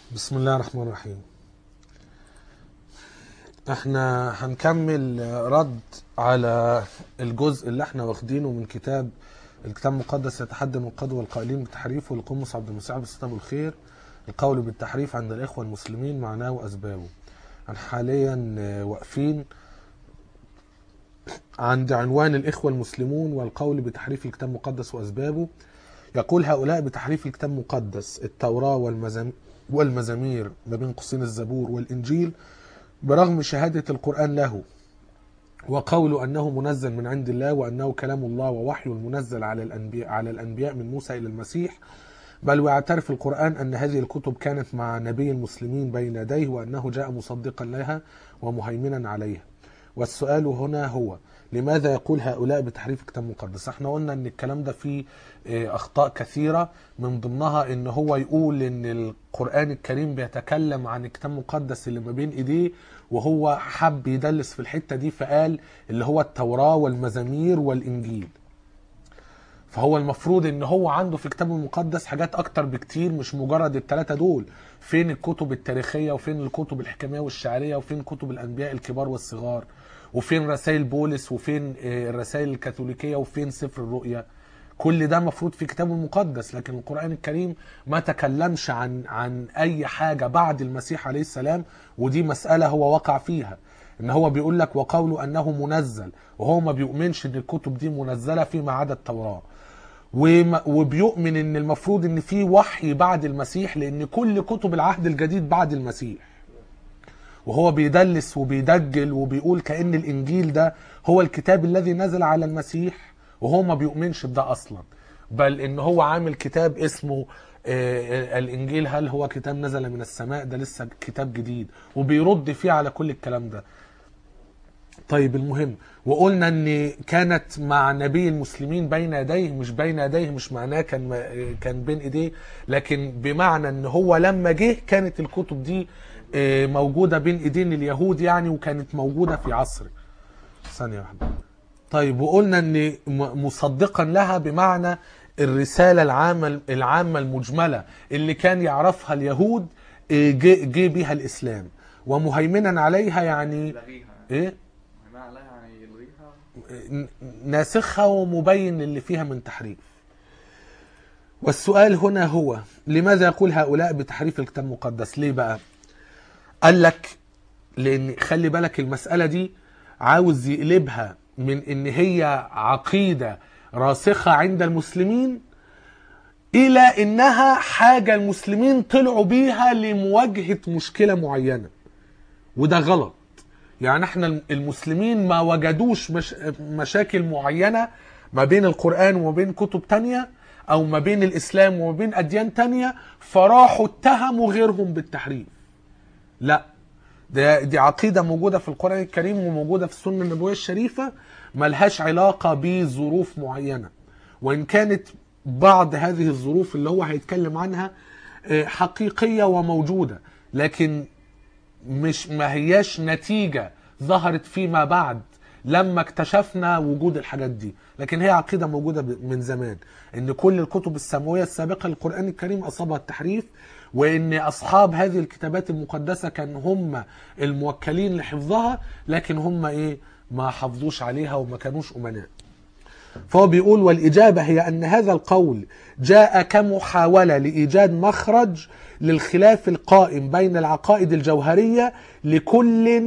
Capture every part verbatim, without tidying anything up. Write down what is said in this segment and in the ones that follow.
بسم الله الرحمن الرحيم. احنا هنكمل رد على الجزء اللي احنا واخدينه من كتاب الكتاب المقدس يتحدى النقاد والقائلين بتحريفه لقمص عبد المسيح بسطام الخير، القول بالتحريف عند الاخوه المسلمين معناه واسبابه. احنا حاليا واقفين عند عنوان الاخوه المسلمون والقول بتحريف الكتاب المقدس واسبابه. يقول هؤلاء بتحريف الكتاب المقدس التوراه والمزامير والمزامير ما بين قوسين الزبور والانجيل برغم شهادة القرآن له وقول أنه منزل من عند الله وأنه كلام الله ووحي منزل على الأنبياء, على الأنبياء من موسى إلى المسيح، بل ويعترف القرآن أن هذه الكتب كانت مع نبي المسلمين بين يديه وأنه جاء مصدقا لها ومهيمنا عليها. والسؤال هنا هو لماذا يقول هؤلاء بتحريف الكتاب المقدس؟ احنا قلنا ان الكلام ده فيه اخطاء كثيرة، من ضمنها ان هو يقول ان القرآن الكريم بيتكلم عن الكتاب المقدس اللي ما بين ايديه، وهو حب يدلس في الحتة دي فقال اللي هو التوراة والمزامير والانجيل. فهو المفروض ان هو عنده في الكتاب المقدس حاجات اكتر بكتير، مش مجرد الثلاثه دول. فين الكتب التاريخيه، وفين الكتب الحكميه والشعريه، وفين كتب الانبياء الكبار والصغار، وفين رسائل بولس، وفين الرسائل الكاثوليكيه، وفين سفر الرؤيا. كل ده مفروض في كتاب المقدس، لكن القرآن الكريم ما تكلمش عن عن اي حاجه بعد المسيح عليه السلام، ودي مساله هو وقع فيها. ان هو بيقول لك وقوله انه منزل، وهو ما بيؤمنش ان الكتب دي منزله فيما عدا التوراه، وبيؤمن ان المفروض ان في وحي بعد المسيح، لان كل كتب العهد الجديد بعد المسيح. وهو بيدلس وبيدجل وبيقول كأن الانجيل ده هو الكتاب الذي نزل على المسيح، وهو ما بيؤمنش بده اصلا، بل ان هو عامل كتاب اسمه الانجيل هل هو كتاب نزل من السماء، ده لسه كتاب جديد، وبيرد فيه على كل الكلام ده. طيب المهم، وقلنا ان كانت مع نبي المسلمين بين يديه، مش بين يديه مش معناه كان كان بين ايديه، لكن بمعنى ان هو لما جه كانت الكتب دي موجوده بين ايدين اليهود يعني، وكانت موجوده في عصر. ثانيه واحده. طيب وقلنا ان مصدقا لها بمعنى الرساله العامه العامه المجمله اللي كان يعرفها اليهود جه بيها الاسلام، ومهيمنا عليها يعني ايه ناسخها ومبين اللي فيها من تحريف. والسؤال هنا هو لماذا يقول هؤلاء بتحريف الكتاب المقدس؟ ليه بقى؟ قال لك لان خلي بالك المسألة دي عاوز يقلبها من ان هي عقيدة راسخة عند المسلمين الى انها حاجة المسلمين طلعوا بيها لمواجهة مشكلة معينة، وده غلط. يعني احنا المسلمين ما وجدوش مش مشاكل معينة ما بين القرآن وما بين كتب تانية، او ما بين الاسلام وما بين اديان تانية، فراحوا اتهموا غيرهم بالتحريف. لا، ده دي عقيدة موجودة في القرآن الكريم وموجودة في السنة النبوية الشريفة، ملهاش علاقة بظروف معينة، وان كانت بعض هذه الظروف اللي هو هيتكلم عنها حقيقية وموجودة، لكن مش ما هياش نتيجة ظهرت فيما بعد لما اكتشفنا وجود الحاجات دي، لكن هي عقيدة موجودة من زمان ان كل الكتب السماوية السابقة للقرآن الكريم اصابها التحريف، وان اصحاب هذه الكتابات المقدسة كان هم الموكلين لحفظها، لكن هم ايه ما حفظوش عليها وما كانوش امناء. فهو بيقول والإجابة هي أن هذا القول جاء كمحاولة لإيجاد مخرج للخلاف القائم بين العقائد الجوهرية لكل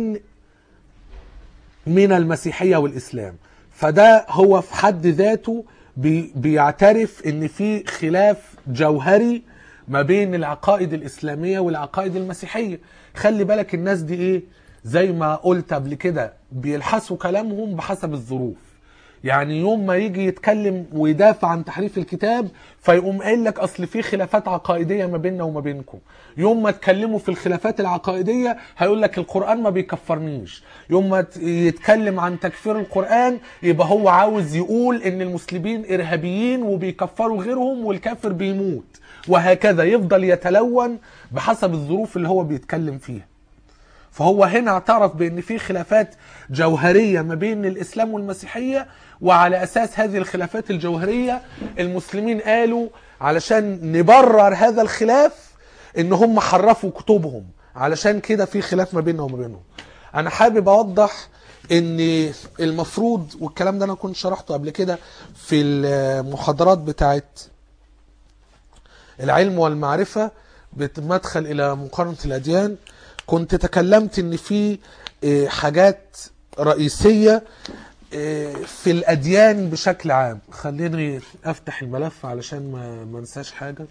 من المسيحية والإسلام. فده هو في حد ذاته بيعترف أن في خلاف جوهري ما بين العقائد الإسلامية والعقائد المسيحية. خلي بالك الناس دي إيه، زي ما قلت قبل كده، بيلحسوا كلامهم بحسب الظروف. يعني يوم ما يجي يتكلم ويدافع عن تحريف الكتاب فيقوم قايل لك اصل في خلافات عقائديه ما بيننا وما بينكم. يوم ما تكلموا في الخلافات العقائديه هيقول لك القران ما بيكفرنيش. يوم ما يتكلم عن تكفير القران يبقى هو عاوز يقول ان المسلمين ارهابيين وبيكفروا غيرهم والكافر بيموت، وهكذا يفضل يتلون بحسب الظروف اللي هو بيتكلم فيها. فهو هنا اعترف بان في خلافات جوهرية ما بين الاسلام والمسيحية، وعلى اساس هذه الخلافات الجوهرية المسلمين قالوا علشان نبرر هذا الخلاف ان هم حرفوا كتبهم، علشان كده في خلاف ما بيننا وما بينهم. انا حابب اوضح ان المفروض، والكلام ده انا كنت شرحته قبل كده في المحاضرات بتاعت العلم والمعرفة بمدخل الى مقارنة الاديان، كنت تكلمت ان في حاجات رئيسية في الاديان بشكل عام. خليني افتح الملف علشان ما ما انساش حاجة.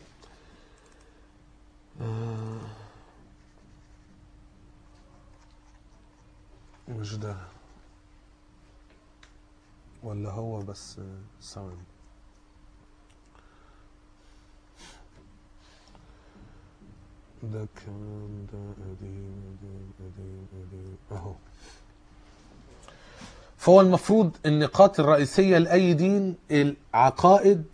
مش ده ولا هو، بس ثواني. ده كمان ده قديم قديم قديم قديم اهو. فهو المفروض النقاط الرئيسية لأي دين العقائد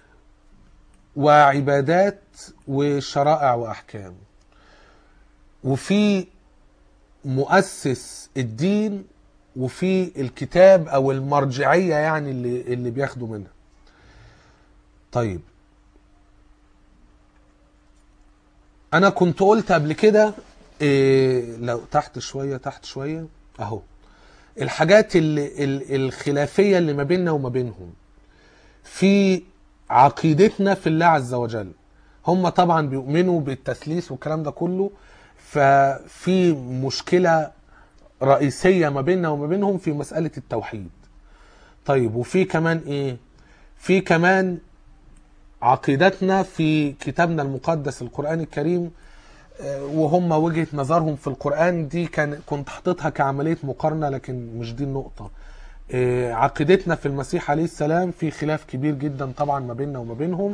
وعبادات وشرائع وأحكام، وفي مؤسس الدين وفي الكتاب أو المرجعية يعني اللي, اللي بياخدوا منها. طيب أنا كنت قلت قبل كده إيه، لو تحت شوية تحت شوية أهو، الحاجات اللي الخلافية اللي ما بيننا وما بينهم في عقيدتنا في الله عز وجل. هم طبعا بيؤمنوا بالتثليث والكلام ده كله، ففي مشكلة رئيسية ما بيننا وما بينهم في مسألة التوحيد. طيب وفي كمان ايه؟ في كمان عقيدتنا في كتابنا المقدس القرآن الكريم، وهم وجهة نظرهم في القرآن دي كان كنت حاططها كعملية مقارنة، لكن مش دي النقطة. عقيدتنا في المسيح عليه السلام في خلاف كبير جدا طبعا ما بيننا وما بينهم،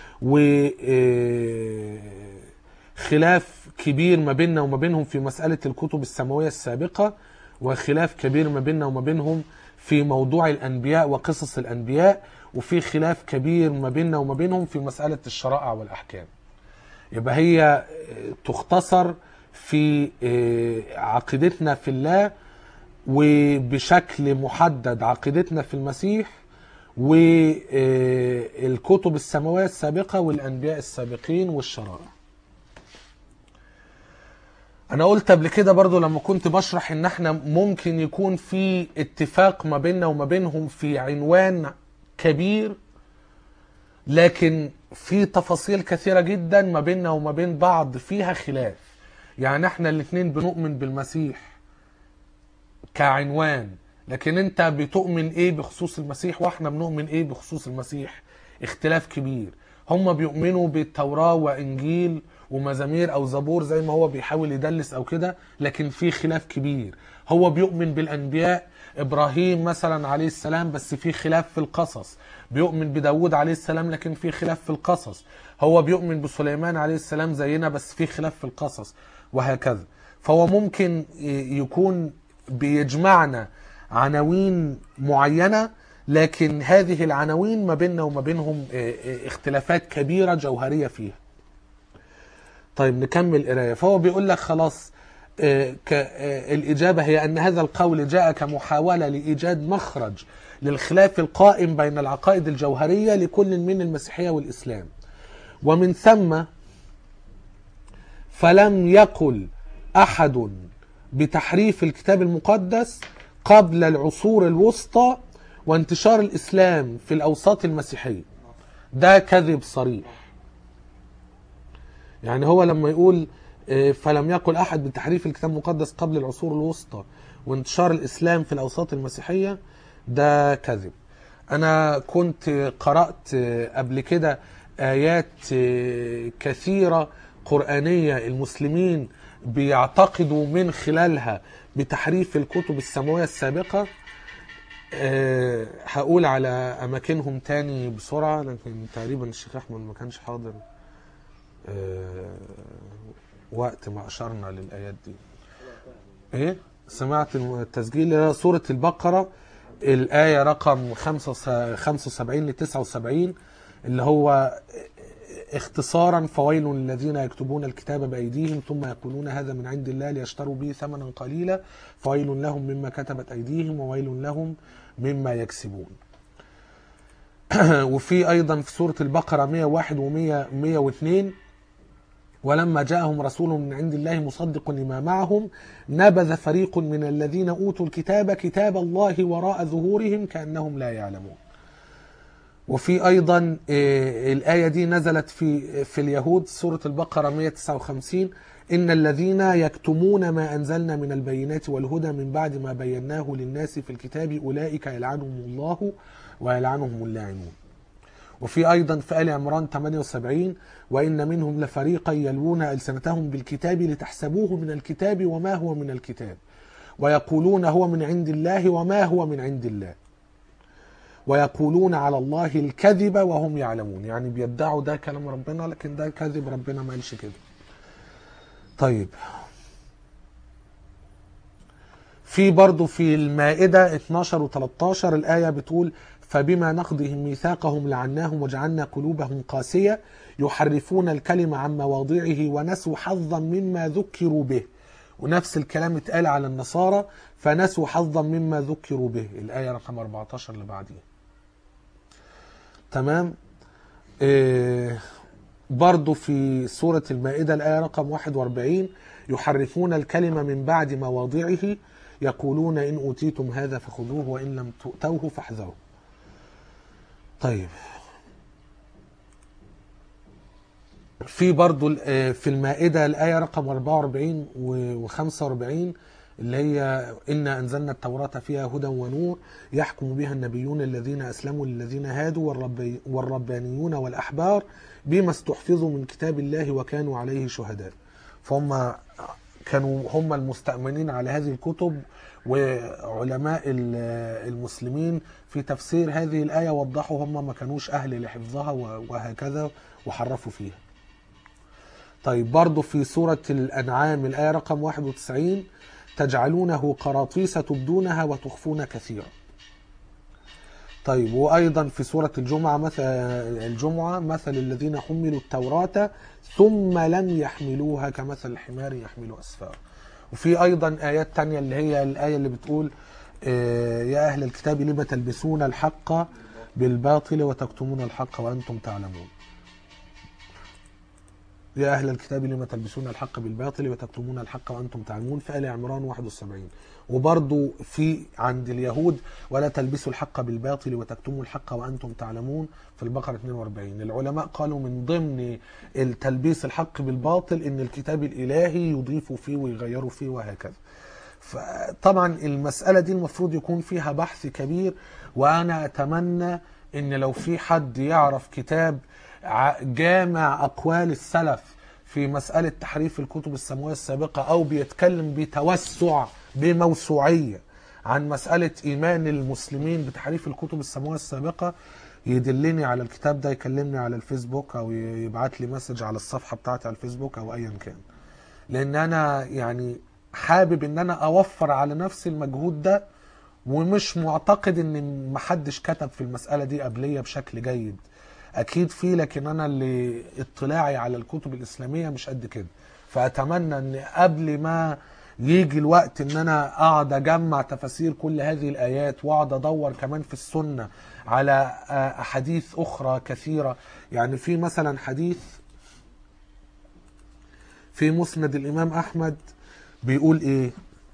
وخلاف كبير ما بيننا وما بينهم في مسألة الكتب السماوية السابقة، وخلاف كبير ما بيننا وما بينهم في موضوع الأنبياء وقصص الأنبياء، وفي خلاف كبير ما بيننا وما بينهم في مسألة الشرائع والأحكام. يبقى هي تختصر في عقيدتنا في الله، وبشكل محدد عقيدتنا في المسيح والكتب السماوية السابقة والأنبياء السابقين والشرائع. أنا قلت قبل كده برضو لما كنت بشرح إن احنا ممكن يكون في اتفاق ما بيننا وما بينهم في عنوان كبير، لكن في تفاصيل كثيرة جدا ما بيننا وما بين بعض فيها خلاف. يعني احنا الاثنين بنؤمن بالمسيح كعنوان، لكن انت بتؤمن ايه بخصوص المسيح واحنا بنؤمن ايه بخصوص المسيح، اختلاف كبير. هم بيؤمنوا بالتوراة وانجيل ومزامير او زبور زي ما هو بيحاول يدلس او كده، لكن في خلاف كبير. هو بيؤمن بالانبياء ابراهيم مثلا عليه السلام، بس في خلاف في القصص. بيؤمن بداود عليه السلام لكن في خلاف في القصص. هو بيؤمن بسليمان عليه السلام زينا بس في خلاف في القصص، وهكذا. فهو ممكن يكون بيجمعنا عناوين معينة، لكن هذه العناوين ما بيننا وما بينهم اختلافات كبيرة جوهرية فيها. طيب نكمل قرايه. فهو بيقول لك خلاص، الإجابة هي أن هذا القول جاء كمحاولة لإيجاد مخرج للخلاف القائم بين العقائد الجوهرية لكل من المسيحية والإسلام، ومن ثم فلم يقل أحد بتحريف الكتاب المقدس قبل العصور الوسطى وانتشار الإسلام في الأوساط المسيحية. ده كذب صريح. يعني هو لما يقول فلم يقل أحد بتحريف الكتاب المقدس قبل العصور الوسطى وانتشار الإسلام في الأوساط المسيحية، ده كذب. أنا كنت قرأت قبل كده آيات كثيرة قرآنية المسلمين بيعتقدوا من خلالها بتحريف الكتب السماوية السابقة. أه هقول على أماكنهم تاني بسرعة، لكن تقريبا الشيخ أحمد ما كانش حاضر أه وقت ما أشرنا للآيات دي. إيه؟ سمعت التسجيل سورة البقرة الآية رقم خمسة وسبعين ل تسعة وسبعين، اللي هو اختصارا فويل للذين يكتبون الكتاب بأيديهم ثم يقولون هذا من عند الله ليشتروا به ثمنا قليلا فويل لهم مما كتبت أيديهم وويل لهم مما يكسبون. وفي أيضا في سورة البقرة مئة وواحد و100 ومئة واثنين ولما جاءهم رسول من عند الله مصدق لما معهم نبذ فريق من الذين أوتوا الكتاب كتاب الله وراء ظهورهم كأنهم لا يعلمون. وفي أيضا الآية دي نزلت في في اليهود سورة البقرة مئة وتسعة وخمسين: إن الذين يكتمون ما أنزلنا من البينات والهدى من بعد ما بيناه للناس في الكتاب أولئك يلعنهم الله ويلعنهم اللاعنون. وفي أيضا في آل عمران ثمانية وسبعين: وإن منهم لفريقا يلوون ألسنتهم بالكتاب لتحسبوه من الكتاب وما هو من الكتاب ويقولون هو من عند الله وما هو من عند الله ويقولون على الله الكذب وهم يعلمون. يعني بيدعوا ده كلام ربنا لكن ده كذب، ربنا ما قالش كده. طيب، في برضو في المائدة اثناشر وثلاثة عشر الآية بتقول: فبما نقضهم ميثاقهم لعناهم وجعلنا قلوبهم قاسية يحرفون الكلمة عن مواضعه ونسوا حظا مما ذكروا به. ونفس الكلام اتقال على النصارى: فنسوا حظا مما ذكروا به، الآية رقم أربعة عشر اللي بعديها. تمام. إيه برضو في سورة المائدة الآية رقم واحد وأربعين: يحرفون الكلمة من بعد مواضعه يقولون إن أوتيتم هذا فخذوه وإن لم تؤتوه فاحذروا. طيب، في برضو في المائدة الآية رقم أربعة وأربعين وخمسة وأربعين اللي هي: إنا أنزلنا التوراة فيها هدى ونور يحكم بها النبيون الذين أسلموا للذين هادوا والرب والربانيون والأحبار بما استحفظوا من كتاب الله وكانوا عليه شهداء. فهم كانوا هم المستأمنين على هذه الكتب، وعلماء المسلمين في تفسير هذه الآية وضحوا هم ما كانوش أهل لحفظها وهكذا وحرفوا فيها. طيب، برضو في سورة الأنعام الآية رقم واحد وتسعين: تجعلونه قراطيس تبدونها وتخفون كثيرا. طيب، وأيضا في سورة الجمعة مثل الجمعة: مثل الذين حملوا التوراة ثم لم يحملوها كمثل الحمار يحمل أسفار. وفي أيضا آيات تانية اللي هي الآية اللي بتقول: يا أهل الكتاب لم تلبسون الحق بالباطل وتكتمون الحق وأنتم تعلمون. يا أهل الكتاب لما تلبسون الحق بالباطل وتكتمون الحق وأنتم تعلمون في آل عمران واحد وسبعين. وبرضو في عند اليهود: ولا تلبسوا الحق بالباطل وتكتموا الحق وأنتم تعلمون في البقرة اثنين وأربعين. العلماء قالوا من ضمن التلبيس الحق بالباطل إن الكتاب الإلهي يضيفوا فيه ويغيروا فيه وهكذا. فطبعا المسألة دي المفروض يكون فيها بحث كبير، وأنا أتمنى إن لو في حد يعرف كتاب جامع أقوال السلف في مسألة تحريف الكتب السماوية السابقة، أو بيتكلم بتوسع بموسوعية عن مسألة إيمان المسلمين بتحريف الكتب السماوية السابقة، يدلني على الكتاب ده، يكلمني على الفيسبوك أو يبعت لي مسج على الصفحة بتاعتي على الفيسبوك أو أيا كان. لأن أنا يعني حابب إن أنا أوفر على نفسي المجهود ده، ومش معتقد إن محدش كتب في المسألة دي قبلية بشكل جيد. اكيد فيه، لكن انا اللي اطلاعي على الكتب الاسلاميه مش قد كده. فاتمنى ان قبل ما يجي الوقت ان انا اقعد اجمع تفاسير كل هذه الايات واقعد ادور كمان في السنه على احاديث اخرى كثيره. يعني في مثلا حديث في مسند الامام احمد بيقول ايه: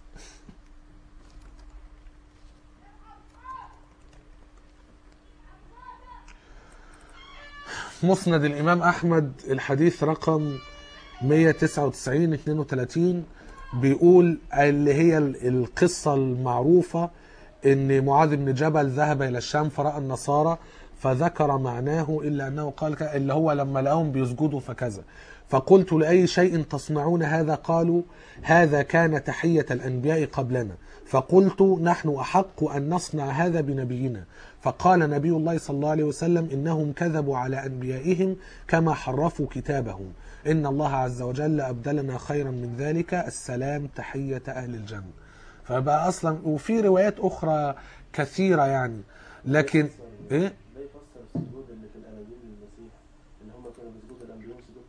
مسند الإمام أحمد الحديث رقم مئة وتسعة وتسعين اثنين وثلاثين بيقول اللي هي القصة المعروفة إن معاذ بن جبل ذهب إلى الشام فرأى النصارى فذكر معناه إلا أنه قال اللي هو لما لقاهم بيسجدوا فكذا، فقلت لأي شيء تصنعون هذا؟ قالوا هذا كان تحية الأنبياء قبلنا. فقلت نحن أحق أن نصنع هذا بنبينا. فقال نبي الله صلى الله عليه وسلم إنهم كذبوا على أنبيائهم كما حرفوا كتابهم، إن الله عز وجل أبدلنا خيرا من ذلك، السلام تحية أهل الجنة. فبقى أصلا وفي روايات أخرى كثيرة يعني، لكن إيه؟ ده يفسر السجود اللي في الأناجيل للمسيح اللي هم كانوا بيسجدوا الأنبياء سجود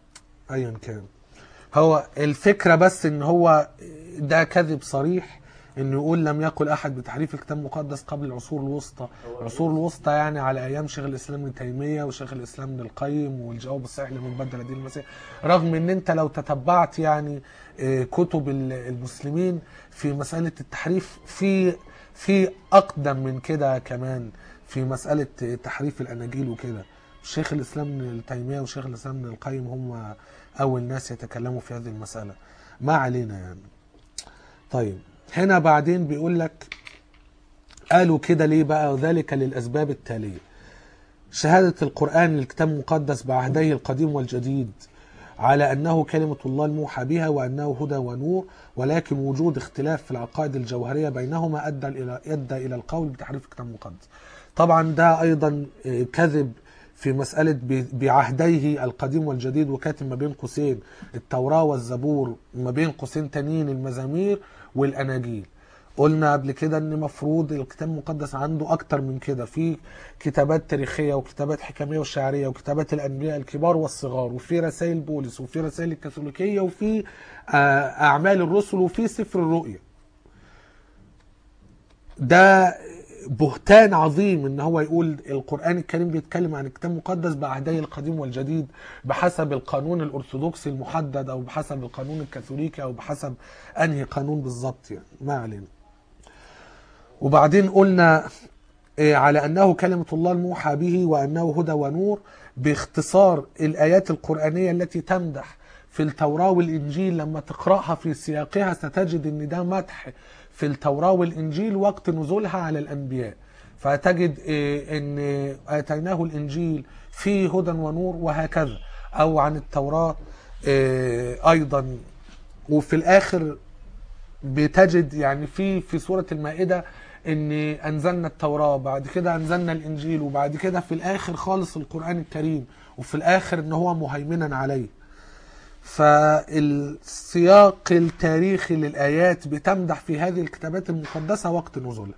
تحية. أيا كان، هو الفكرة بس إن هو ده كذب صريح انه يقول لم يقل احد بتحريف الكتاب المقدس قبل العصور الوسطى. العصور الوسطى يعني على ايام شيخ الاسلام ابن تيميه وشيخ الاسلام ابن القيم والجواب الصحيح لمن بدل دين المسيح. رغم ان انت لو تتبعت يعني كتب المسلمين في مساله التحريف في في اقدم من كده كمان في مساله تحريف الاناجيل وكده. شيخ الاسلام ابن تيميه وشيخ الاسلام ابن القيم هم اول ناس يتكلموا في هذه المساله. ما علينا يعني. طيب هنا بعدين بيقول لك قالوا كده ليه بقى؟ وذلك للأسباب التالية: شهادة القرآن للكتاب المقدس بعهديه القديم والجديد على أنه كلمة الله الموحى بها وأنه هدى ونور، ولكن وجود اختلاف في العقائد الجوهرية بينهما أدى إلى أدى إلى القول بتحريف الكتاب المقدس. طبعا ده أيضا كذب في مسألة بعهديه القديم والجديد، وكاتب ما بين قوسين التوراة والزبور، ما بين قوسين تانيين المزامير والأناجيل. قلنا قبل كده ان مفروض الكتاب المقدس عنده اكتر من كده، في كتابات تاريخيه وكتابات حكميه وشعريه وكتابات الانبياء الكبار والصغار، وفي رسائل بولس وفي رسائل الكاثوليكيه وفي اعمال الرسل وفي سفر الرؤيا. ده بهتان عظيم ان هو يقول القرآن الكريم بيتكلم عن الكتاب المقدس بعهديه القديم والجديد بحسب القانون الارثوذكسي المحدد او بحسب القانون الكاثوليكي او بحسب انهي قانون بالظبط يعني. ما علينا. وبعدين قلنا على أنه كلمة الله الموحى به وأنه هدى ونور باختصار الآيات القرآنية التي تمدح في التوراة والإنجيل. لما تقرأها في سياقها ستجد أن ده مدح في التوراة والإنجيل وقت نزولها على الأنبياء، فتجد أن آتيناه الإنجيل فيه هدى ونور وهكذا، أو عن التوراة أيضا. وفي الآخر بتجد يعني في في سورة المائدة ان انزلنا التوراة، بعد كده انزلنا الانجيل، وبعد كده في الاخر خالص القرآن الكريم، وفي الاخر ان هو مهيمنا عليه. فالسياق التاريخي للآيات بتمدح في هذه الكتابات المقدسة وقت نزولها.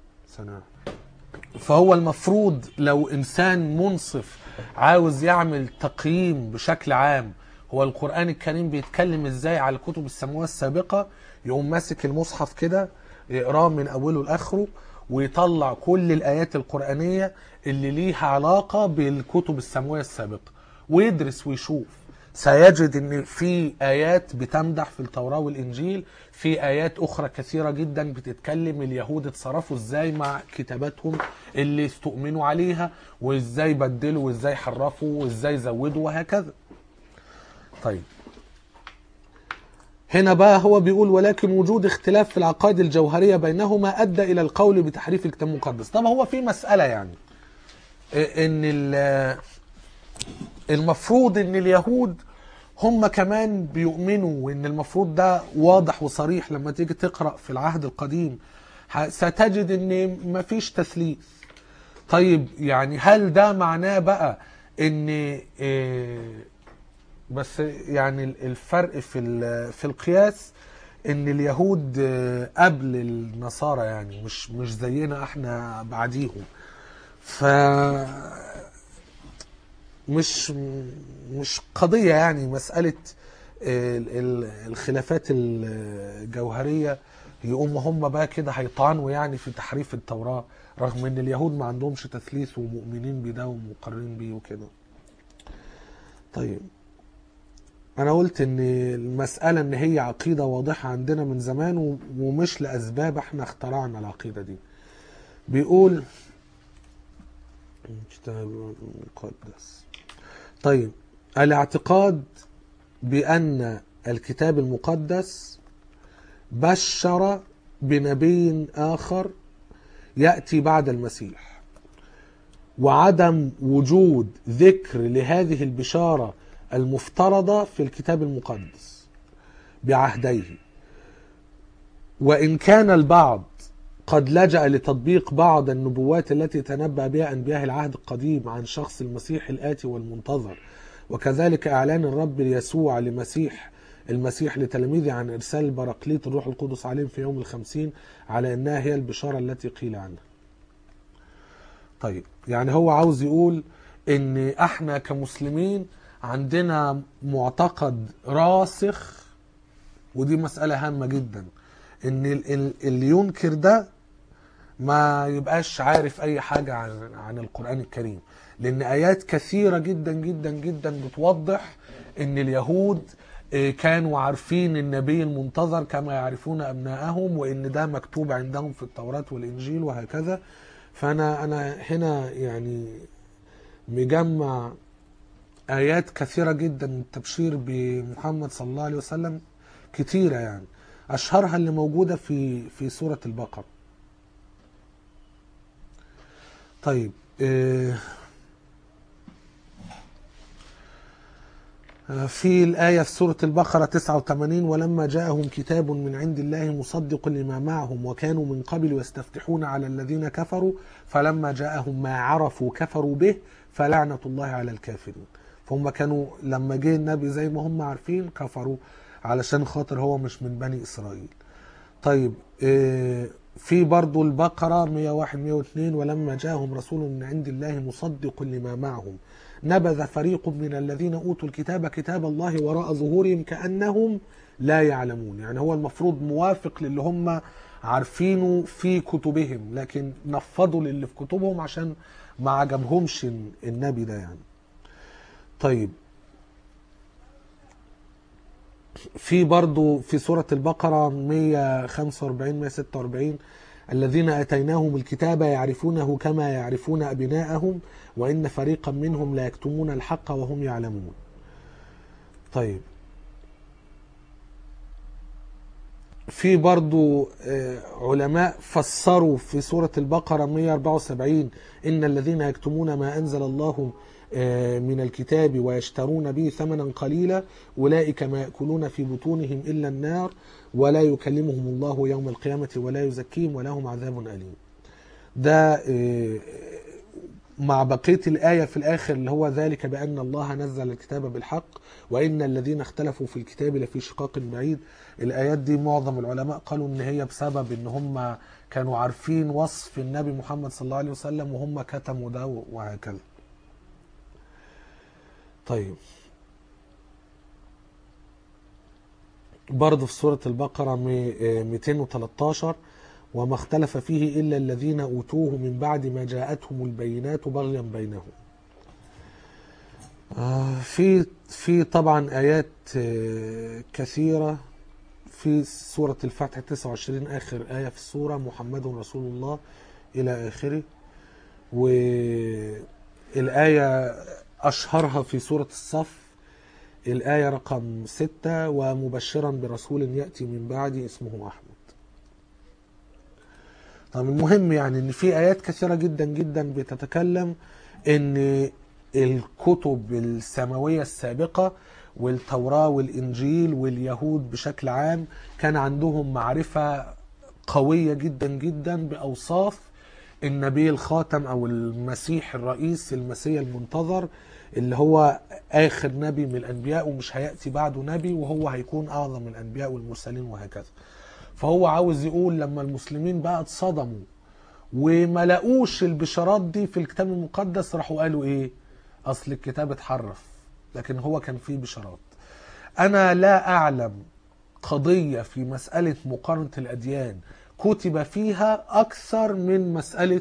فهو المفروض لو انسان منصف عاوز يعمل تقييم بشكل عام هو القرآن الكريم بيتكلم ازاي على الكتب السماوية السابقة، يقوم ماسك المصحف كده يقراه من اوله لاخره ويطلع كل الايات القرآنية اللي ليها علاقة بالكتب السماوية السابقة ويدرس ويشوف. سيجد ان في ايات بتمدح في التوراة والانجيل، في ايات اخرى كثيرة جدا بتتكلم اليهود اتصرفوا ازاي مع كتاباتهم اللي استؤمنوا عليها، وازاي بدلوا وازاي حرفوا وازاي زودوا وهكذا. طيب هنا بقى هو بيقول ولكن وجود اختلاف في العقائد الجوهرية بينهما أدى إلى القول بتحريف الكتاب المقدس. طب هو في مسألة يعني إن المفروض إن اليهود هم كمان بيؤمنوا، وإن المفروض ده واضح وصريح لما تيجي تقرأ في العهد القديم ستجد إن مفيش تثليث. طيب يعني هل ده معناه بقى إن إيه بس يعني الفرق في في القياس ان اليهود قبل النصارى يعني مش مش زينا احنا بعديهم، ف مش مش قضية يعني مسألة الخلافات الجوهرية يقوم هم بقى كده هيطعنوا يعني في تحريف التوراة، رغم ان اليهود ما عندهمش تثليث ومؤمنين بده ومقررين بيه وكده. طيب انا قلت ان المسألة ان هي عقيدة واضحة عندنا من زمان ومش لاسباب احنا اخترعنا العقيدة دي. بيقول الكتاب المقدس. طيب الاعتقاد بان الكتاب المقدس بشر بنبي اخر يأتي بعد المسيح، وعدم وجود ذكر لهذه البشارة المفترضة في الكتاب المقدس بعهديه، وإن كان البعض قد لجأ لتطبيق بعض النبوات التي تنبأ بها أنبياء العهد القديم عن شخص المسيح الآتي والمنتظر، وكذلك إعلان الرب ليسوع لمسيح المسيح لتلاميذه عن إرسال البراقليط الروح القدس عليهم في يوم الخمسين على أنها هي البشارة التي قيل عنها. طيب يعني هو عاوز يقول إن احنا كمسلمين عندنا معتقد راسخ، ودي مسألة هامة جدا، ان ال- ال- اللي ينكر ده ما يبقاش عارف اي حاجة عن عن القرآن الكريم، لان ايات كثيرة جدا جدا جدا بتوضح ان اليهود آه، كانوا عارفين النبي المنتظر كما يعرفون ابناءهم، وان ده مكتوب عندهم في التوراة والانجيل وهكذا. فانا انا هنا يعني مجمع آيات كثيرة جدا من التبشير بمحمد صلى الله عليه وسلم، كتيرة يعني، أشهرها اللي موجودة في في سورة البقرة. طيب آه، في الآية في سورة البقرة تسعة وثمانين: ولما جاءهم كتاب من عند الله مصدق لما معهم وكانوا من قبل يستفتحون على الذين كفروا فلما جاءهم ما عرفوا كفروا به فلعنة الله على الكافرين. فهم كانوا لما جه النبي زي ما هم عارفين كفروا علشان خاطر هو مش من بني إسرائيل. طيب آه، في برضو البقرة مئة وواحد مئة واثنين: ولما جاءهم رسول من عند الله مصدق لما معهم نبذ فريق من الذين أوتوا الكتاب كتاب الله وراء ظهورهم كأنهم لا يعلمون. يعني هو المفروض موافق للي هم عارفينه في كتبهم، لكن نفضوا للي في كتبهم عشان ما عجبهمش النبي ده يعني. طيب في برضو في سورة البقرة مئة وخمسة وأربعين مئة وستة وأربعين: الذين آتيناهم الكتاب يعرفونه كما يعرفون أبناءهم وإن فريقا منهم لا يكتمون الحق وهم يعلمون. طيب في برضو علماء فسروا في سورة البقرة مئة وأربعة وسبعين: إن الذين يكتمون ما أنزل الله من الكتاب ويشترون به ثمنا قليلا أولئك ما يأكلون في بطونهم إلا النار ولا يكلمهم الله يوم القيامة ولا يزكيهم ولهم عذاب أليم. ده مع بقية الآية في الآخر اللي هو ذلك بأن الله نزل الكتاب بالحق وإن الذين اختلفوا في الكتاب لفي شقاق بعيد. الآيات دي معظم العلماء قالوا إن هي بسبب إن هم كانوا عارفين وصف النبي محمد صلى الله عليه وسلم وهم كتموا ده وهكذا. طيب برضه في سورة البقرة مئتين وثلاثة عشر: وما اختلف فيه إلا الذين أوتوه من بعد ما جاءتهم البينات بغيا بينهم. في في طبعا آيات كثيرة في سورة الفتح تسعة وعشرين آخر آية في السورة: محمد رسول الله إلى آخره. والآية أشهرها في سورة الصف الآية رقم ستة: ومبشرا برسول يأتي من بعدي اسمه أحمد. طب المهم يعني ان في آيات كثيرة جدا جدا بتتكلم ان الكتب السماوية السابقة والتوراة والإنجيل واليهود بشكل عام كان عندهم معرفة قوية جدا جدا بأوصاف النبي الخاتم أو المسيح الرئيس المسيح المنتظر اللي هو آخر نبي من الأنبياء ومش هيأتي بعده نبي وهو هيكون أعظم الأنبياء والمرسلين وهكذا. فهو عاوز يقول لما المسلمين بقى اتصدموا وما لقوش البشارات دي في الكتاب المقدس راحوا قالوا ايه؟ اصل الكتاب اتحرف، لكن هو كان فيه بشارات. انا لا اعلم قضية في مسألة مقارنة الاديان كتب فيها اكثر من مسألة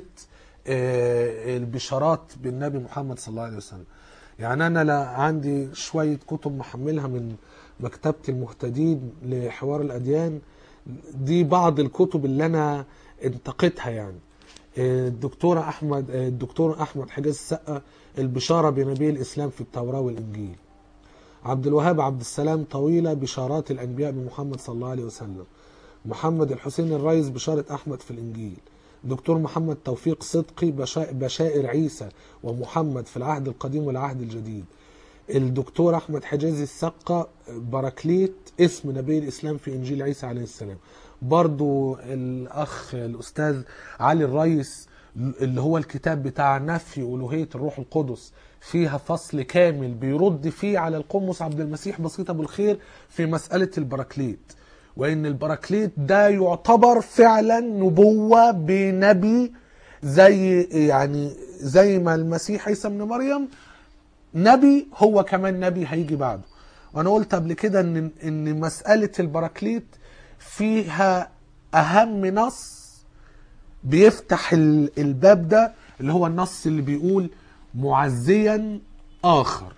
البشارات بالنبي محمد صلى الله عليه وسلم. يعني انا لا عندي شوية كتب محملها من مكتبة المهتدين لحوار الاديان، دي بعض الكتب اللي انا انتقدتها. يعني الدكتور احمد الدكتور احمد حجاز السقا البشاره بنبي الاسلام في التوراه والانجيل. عبد الوهاب عبد السلام طويله بشارات الانبياء بمحمد صلى الله عليه وسلم. محمد الحسين الريس بشاره احمد في الانجيل. دكتور محمد توفيق صدقي بشائر عيسى ومحمد في العهد القديم والعهد الجديد. الدكتور احمد حجازي السقا براكليت اسم نبي الاسلام في انجيل عيسى عليه السلام. برضو الاخ الاستاذ علي الريس اللي هو الكتاب بتاع نفي الوهيه الروح القدس فيها فصل كامل بيرد فيه على القمص عبد المسيح بسيط ابو الخير في مساله البراكليت، وان البراكليت ده يعتبر فعلا نبوه بنبي زي يعني زي ما المسيح عيسى ابن مريم نبي، هو كمان نبي هيجي بعده. وانا قلت قبل كده ان ان مساله البراكليت فيها اهم نص بيفتح الباب ده اللي هو النص اللي بيقول معزيا اخر.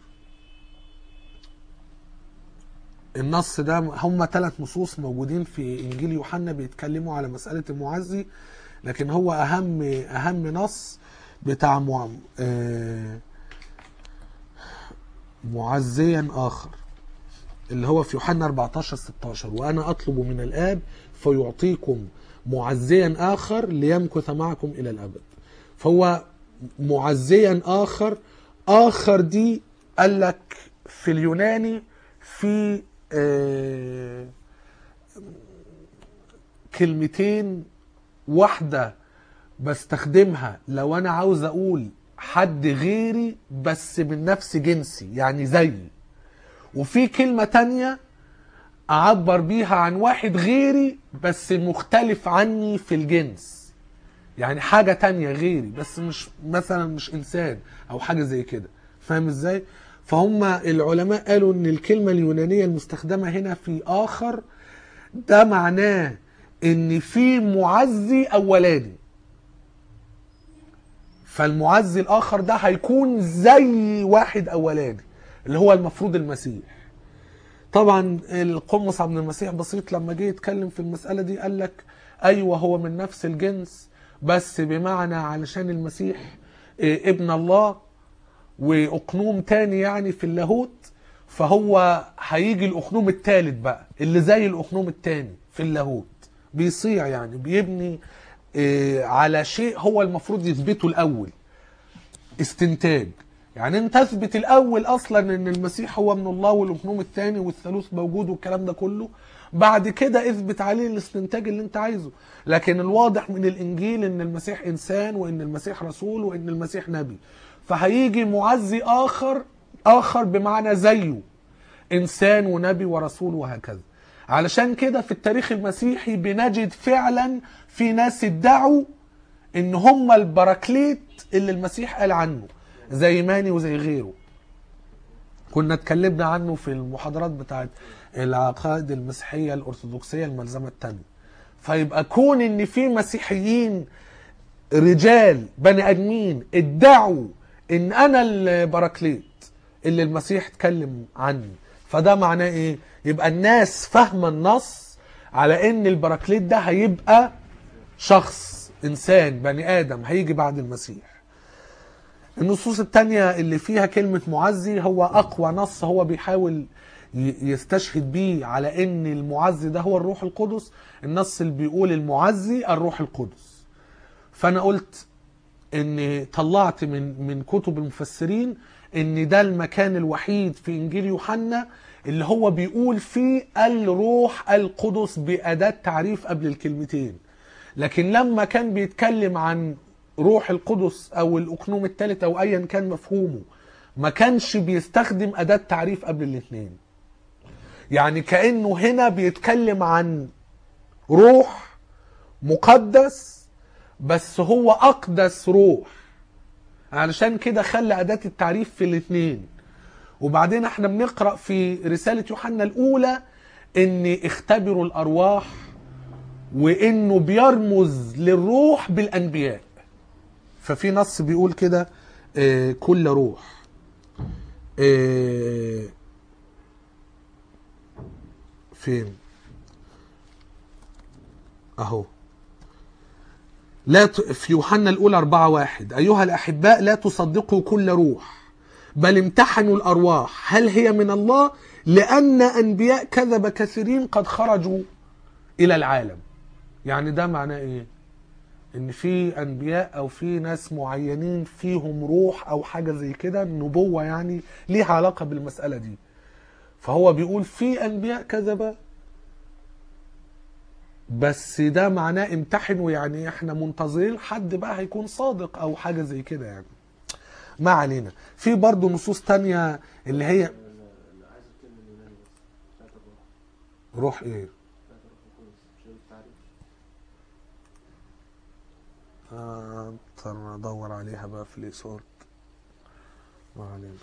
النص ده هم ثلاث نصوص موجودين في انجيل يوحنا بيتكلموا على مسألة المعزي، لكن هو اهم اهم نص بتاع مع... آه... معزيا اخر اللي هو في يوحنا أربعتاشر ستاشر، وانا اطلب من الاب فيعطيكم معزيا اخر ليمكث معكم الى الابد. فهو معزيا اخر، اخر دي قال لك في اليوناني في آه كلمتين، واحدة بستخدمها لو انا عاوز اقول حد غيري بس من نفس جنسي يعني زيي، وفي كلمة تانية اعبر بيها عن واحد غيري بس مختلف عني في الجنس، يعني حاجة تانية غيري بس مش مثلا مش انسان او حاجة زي كده. فاهم ازاي؟ فهم العلماء قالوا ان الكلمة اليونانية المستخدمة هنا في اخر ده معناه ان في معزي اولاني، فالمعزي الاخر ده هيكون زي واحد اولاني اللي هو المفروض المسيح. طبعا القمص عبد المسيح بسيط لما جه يتكلم في المسألة دي قال لك ايوه هو من نفس الجنس، بس بمعنى علشان المسيح ابن الله واقنوم تاني يعني في اللاهوت، فهو هيجي الاقنوم الثالث بقى اللي زي الاقنوم الثاني في اللاهوت بيصيع، يعني بيبني على شيء هو المفروض يثبته الاول، استنتاج. يعني انت تثبت الاول اصلا ان المسيح هو من الله والاقنوم الثاني والثالوث موجود والكلام ده كله، بعد كده اثبت عليه الاستنتاج اللي انت عايزه. لكن الواضح من الانجيل ان المسيح انسان وان المسيح رسول وان المسيح نبي، فهيجي معزي اخر، اخر بمعنى زيه انسان ونبي ورسول وهكذا. علشان كده في التاريخ المسيحي بنجد فعلا في ناس ادعوا ان هم البراكليت اللي المسيح قال عنه، زي ماني وزي غيره. كنا اتكلمنا عنه في المحاضرات بتاعت العقائد المسيحية الأرثوذكسية الملزمة التانية. فيبقى كون ان في مسيحيين رجال بني ادمين ادعوا ان انا البراكليت اللي المسيح اتكلم عني، فده معناه ايه؟ يبقى الناس فاهمه النص على ان البراكليت ده هيبقى شخص انسان بني ادم هيجي بعد المسيح. النصوص التانية اللي فيها كلمة معزي هو اقوى نص هو بيحاول يستشهد بيه على ان المعزي ده هو الروح القدس، النص اللي بيقول المعزي الروح القدس. فانا قلت ان طلعت من من كتب المفسرين ان ده المكان الوحيد في انجيل يوحنا اللي هو بيقول فيه الروح القدس بأداة تعريف قبل الكلمتين. لكن لما كان بيتكلم عن روح القدس او الاقنوم الثالث او ايا كان مفهومه، ما كانش بيستخدم أداة تعريف قبل الاثنين. يعني كأنه هنا بيتكلم عن روح مقدس بس هو اقدس روح، علشان كده خلى أداة التعريف في الاثنين. وبعدين احنا بنقرأ في رسالة يوحنا الأولى ان اختبروا الأرواح، وانه بيرمز للروح بالأنبياء. ففي نص بيقول كده اه كل روح اه فين اهو لا ت... في يوحنا الأولى أربعة واحد أيها الأحباء لا تصدقوا كل روح بل امتحنوا الأرواح هل هي من الله، لأن أنبياء كذب كثيرين قد خرجوا إلى العالم. يعني ده معناه إيه؟ إن في أنبياء أو في ناس معينين فيهم روح أو حاجة زي كده، النبوة يعني ليها علاقة بالمسألة دي. فهو بيقول في أنبياء كذبة، بس ده معناه امتحنوا، يعني احنا منتظرين حد بقى هيكون صادق او حاجة زي كده يعني. ما علينا. في برضو نصوص تانية اللي هي عايز الكلمة اليوناني بس بتاعت الروح، روح ايه؟ بتاعت الروح القدس مش هي التعريف. آه، اضطر ادور عليها بقى في الإيصال. ما علينا.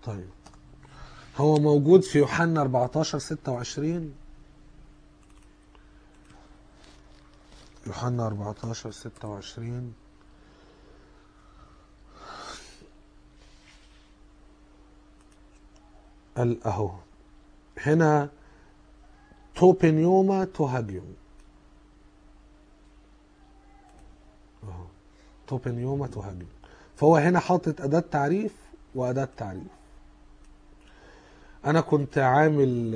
طيب هو موجود في يوحنا أربعتاشر ستة وعشرين. يوحنا أربعتاشر ستة وعشرين قال اهو هنا توبنيوما توهاجيوم، اهو توبنيوما توهاجيوم. فهو هنا حاطط أداة تعريف وأداة تعريف. أنا كنت عامل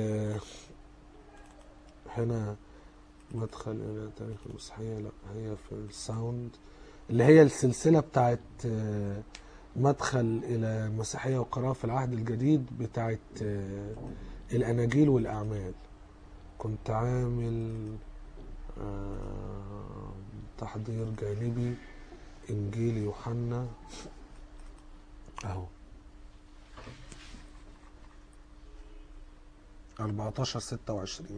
هنا مدخل إلى تاريخ المسيحية، لا هي في الساوند اللي هي السلسلة بتاعت مدخل إلى المسيحية وقراءة في العهد الجديد بتاعت الأناجيل والأعمال. كنت عامل تحضير جانبي إنجيل يوحنا أهو أربعتاشر ستة وعشرين.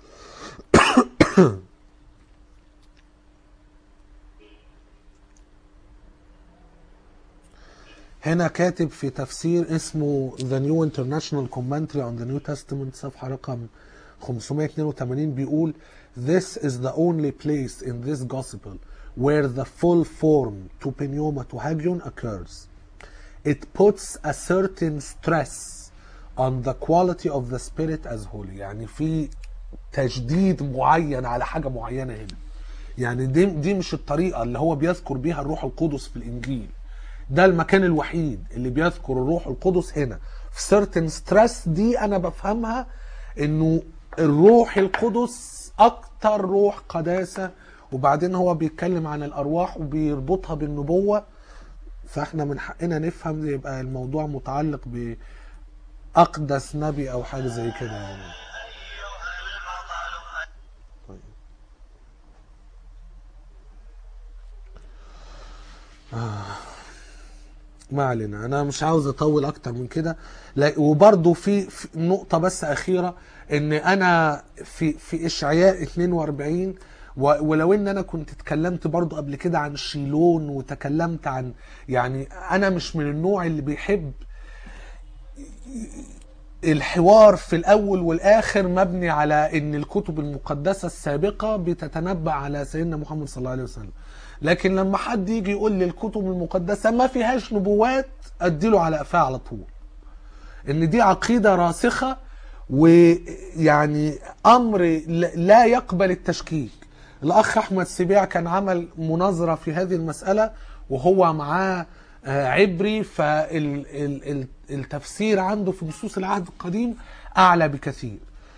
هنا كاتب في تفسير اسمه The New International Commentary on the New Testament صفحة رقم خمسمائة واثنين وثمانين بيقول This is the only place in this gospel where the full form tupenioma tohagion occurs. It puts a certain stress on the quality of the spirit as holy. يعني في تشديد معين على حاجة معينة هنا. يعني دي, دي مش الطريقة اللي هو بيذكر بيها الروح القدس في الإنجيل. ده المكان الوحيد اللي بيذكر الروح القدس هنا. في certain stress دي أنا بفهمها إنه الروح القدس أكتر روح قداسة، وبعدين هو بيتكلم عن الأرواح وبيربطها بالنبوة، فإحنا من حقنا نفهم يبقى الموضوع متعلق بأقدس نبي أو حاجة زي كده يعني. طيب. آه. ما علينا، انا مش عاوز اطول اكتر من كده. وبرضو في نقطة بس اخيرة، ان انا في في اشعياء اثنين وأربعين، ولو ان انا كنت اتكلمت برضو قبل كده عن شيلون وتكلمت عن، يعني انا مش من النوع اللي بيحب الحوار في الاول والاخر مبني على ان الكتب المقدسة السابقة بتتنبأ على سيدنا محمد صلى الله عليه وسلم. لكن لما حد يجي يقول لي الكتب المقدسة ما فيهاش نبوات، اديله على قفاه على طول، ان دي عقيدة راسخة ويعني امر لا يقبل التشكيك. الاخ احمد سبيع كان عمل مناظرة في هذه المسألة وهو معاه عبري، فالتفسير عنده في نصوص العهد القديم اعلى بكثير.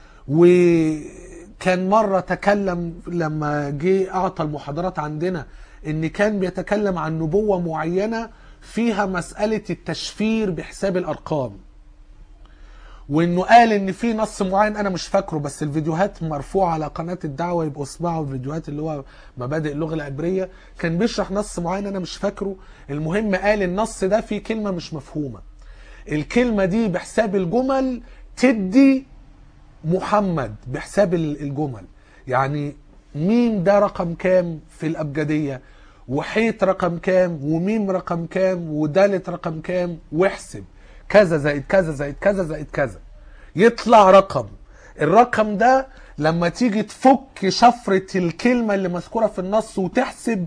وكان مرة تكلم لما جه اعطى المحاضرات عندنا ان كان بيتكلم عن نبوة معينة فيها مسألة التشفير بحساب الارقام، وانه قال ان في نص معين انا مش فاكره، بس الفيديوهات مرفوعة على قناة الدعوة، يبقوا اسمعوا الفيديوهات اللي هو مبادئ اللغة العبرية. كان بيشرح نص معين انا مش فاكره. المهم قال النص ده فيه كلمة مش مفهومة، الكلمة دي بحساب الجمل تدي محمد بحساب الجمل. يعني ميم ده رقم كام في الأبجدية، وحيط رقم كام، وميم رقم كام، ودالت رقم كام، واحسب كذا زائد كذا زائد كذا زائد كذا يطلع رقم. الرقم ده لما تيجي تفك شفرة الكلمة اللي مذكورة في النص وتحسب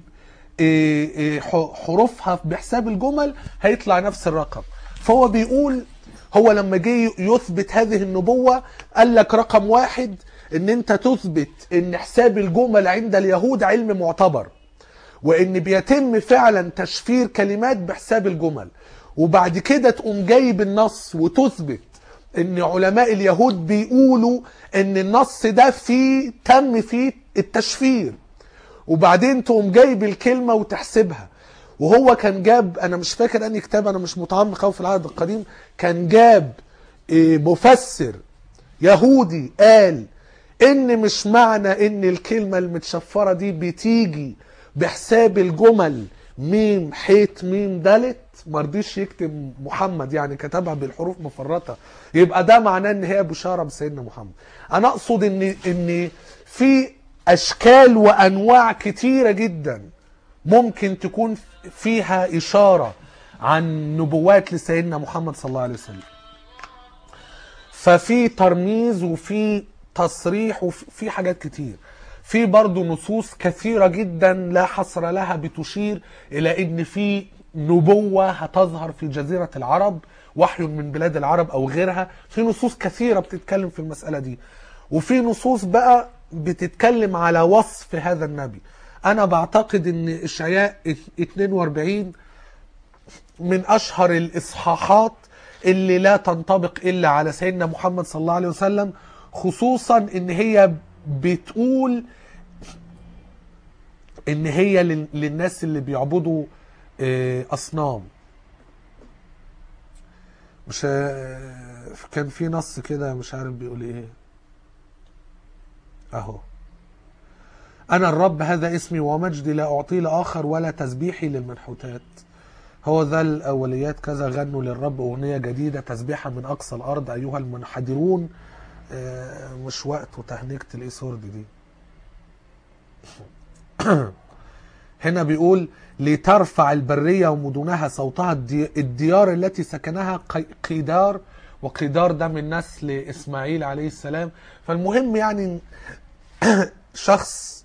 حروفها بحساب الجمل هيطلع نفس الرقم. فهو بيقول هو لما جه يثبت هذه النبوة قال لك رقم واحد ان انت تثبت ان حساب الجمل عند اليهود علم معتبر، وان بيتم فعلا تشفير كلمات بحساب الجمل، وبعد كده تقوم جايب النص وتثبت ان علماء اليهود بيقولوا ان النص ده فيه تم فيه التشفير، وبعدين تقوم جايب الكلمة وتحسبها. وهو كان جاب، انا مش فاكر اني كتاب، انا مش متعمق قوي في العهد القديم، كان جاب مفسر يهودي قال ان مش معنى ان الكلمة المتشفرة دي بتيجي بحساب الجمل ميم حيت ميم دالت، مرضيش يكتب محمد، يعني كتبها بالحروف مفرطة، يبقى ده معناه ان هي بشارة بسيدنا محمد. انا اقصد ان ان في اشكال وانواع كتيرة جدا ممكن تكون فيها اشارة عن نبوات لسيدنا محمد صلى الله عليه وسلم. ففي ترميز وفي تصريح وفي حاجات كتير. في برضو نصوص كثيرة جدا لا حصر لها بتشير إلى إن في نبوة هتظهر في جزيرة العرب، وحي من بلاد العرب أو غيرها. في نصوص كثيرة بتتكلم في المسألة دي، وفي نصوص بقى بتتكلم على وصف هذا النبي. أنا بعتقد إن إشعياء اتنين واربعين من أشهر الإصحاحات اللي لا تنطبق إلا على سيدنا محمد صلى الله عليه وسلم، خصوصا إن هي بتقول إن هي للناس اللي بيعبدوا أصنام. مش كان في نص كده مش عارف بيقول إيه أهو: أنا الرب هذا اسمي ومجدي لا أعطي لآخر ولا تسبيحي للمنحوتات. هو ذا الأوليات كذا غنوا للرب أغنية جديدة تسبيحة من أقصى الأرض أيها المنحدرون. مش وقت وتهنيكة الإيسورد دي. هنا بيقول لترفع البرية ومدنها صوتها، الديار التي سكنها قيدار، وقيدار ده من نسل إسماعيل عليه السلام. فالمهم يعني شخص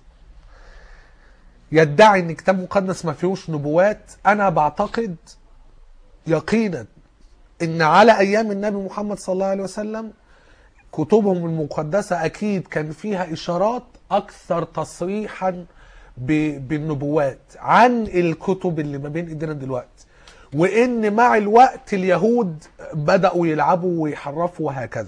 يدعي ان كتاب مقدس ما فيهوش نبوات، انا بعتقد يقينا ان على ايام النبي محمد صلى الله عليه وسلم كتبهم المقدسة اكيد كان فيها اشارات اكثر تصريحا بالنبوات عن الكتب اللي ما بين ايدينا دلوقتي، وان مع الوقت اليهود بدأوا يلعبوا ويحرفوا وهكذا.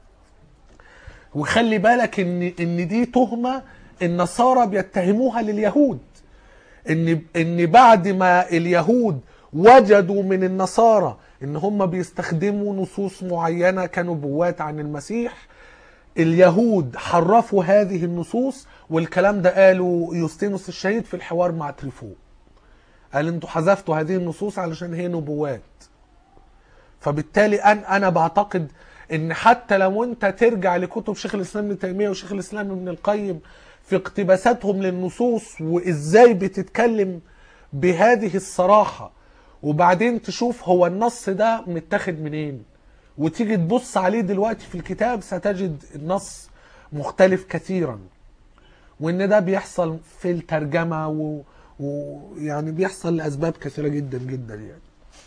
وخلي بالك ان ان دي تهمة النصارى بيتهموها لليهود، ان ان بعد ما اليهود وجدوا من النصارى ان هم بيستخدموا نصوص معينة كنبوات عن المسيح، اليهود حرفوا هذه النصوص. والكلام ده قالوا يوستينوس الشهيد في الحوار مع تريفو، قال انتوا حذفتوا هذه النصوص علشان هي نبوات. فبالتالي انا انا بعتقد ان حتى لو انت ترجع لكتب شيخ الاسلام ابن تيمية وشيخ الاسلام ابن القيم في اقتباساتهم للنصوص وازاي بتتكلم بهذه الصراحة، وبعدين تشوف هو النص ده متاخد منين، وتيجي تبص عليه دلوقتي في الكتاب ستجد النص مختلف كثيرا، وان ده بيحصل في الترجمة ويعني بيحصل لأسباب كثيرة جدا جدا. يعني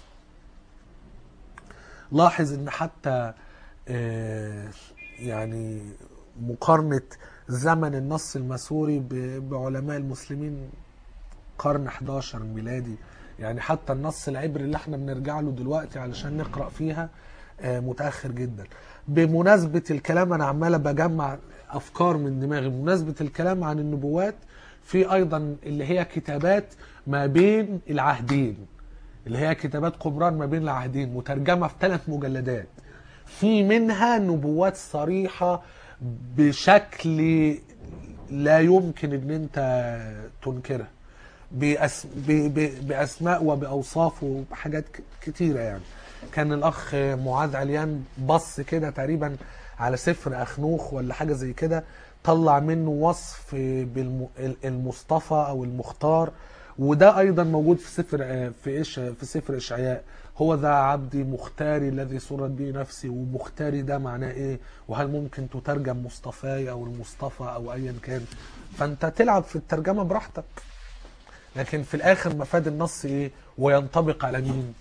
لاحظ ان حتى يعني مقارنة زمن النص المسوري بعلماء المسلمين قرن احداشر ميلادي، يعني حتى النص العبري اللي احنا بنرجع له دلوقتي علشان نقرأ فيها متأخر جدا. بمناسبة الكلام انا عمالة بجمع افكار من دماغي، بمناسبة الكلام عن النبوات في ايضا اللي هي كتابات ما بين العهدين، اللي هي كتابات قمران ما بين العهدين مترجمة في ثلاث مجلدات، في منها نبوات صريحة بشكل لا يمكن ان انت تنكرها، بأس... ب... ب... بأسماء وبأوصاف وبحاجات كتيرة. يعني كان الأخ معاذ عليان بص كده تقريبا على سفر أخنوخ ولا حاجة زي كده، طلع منه وصف بالمصطفى أو المختار، وده أيضا موجود في سفر في إيش في سفر إشعياء: هو ذا عبدي مختاري الذي سرت به نفسي. ومختاري ده معناه إيه؟ وهل ممكن تترجم مصطفاي أو المصطفى أو أيا كان؟ فأنت تلعب في الترجمة براحتك، لكن في الآخر مفاد النص إيه؟ وينطبق على مين؟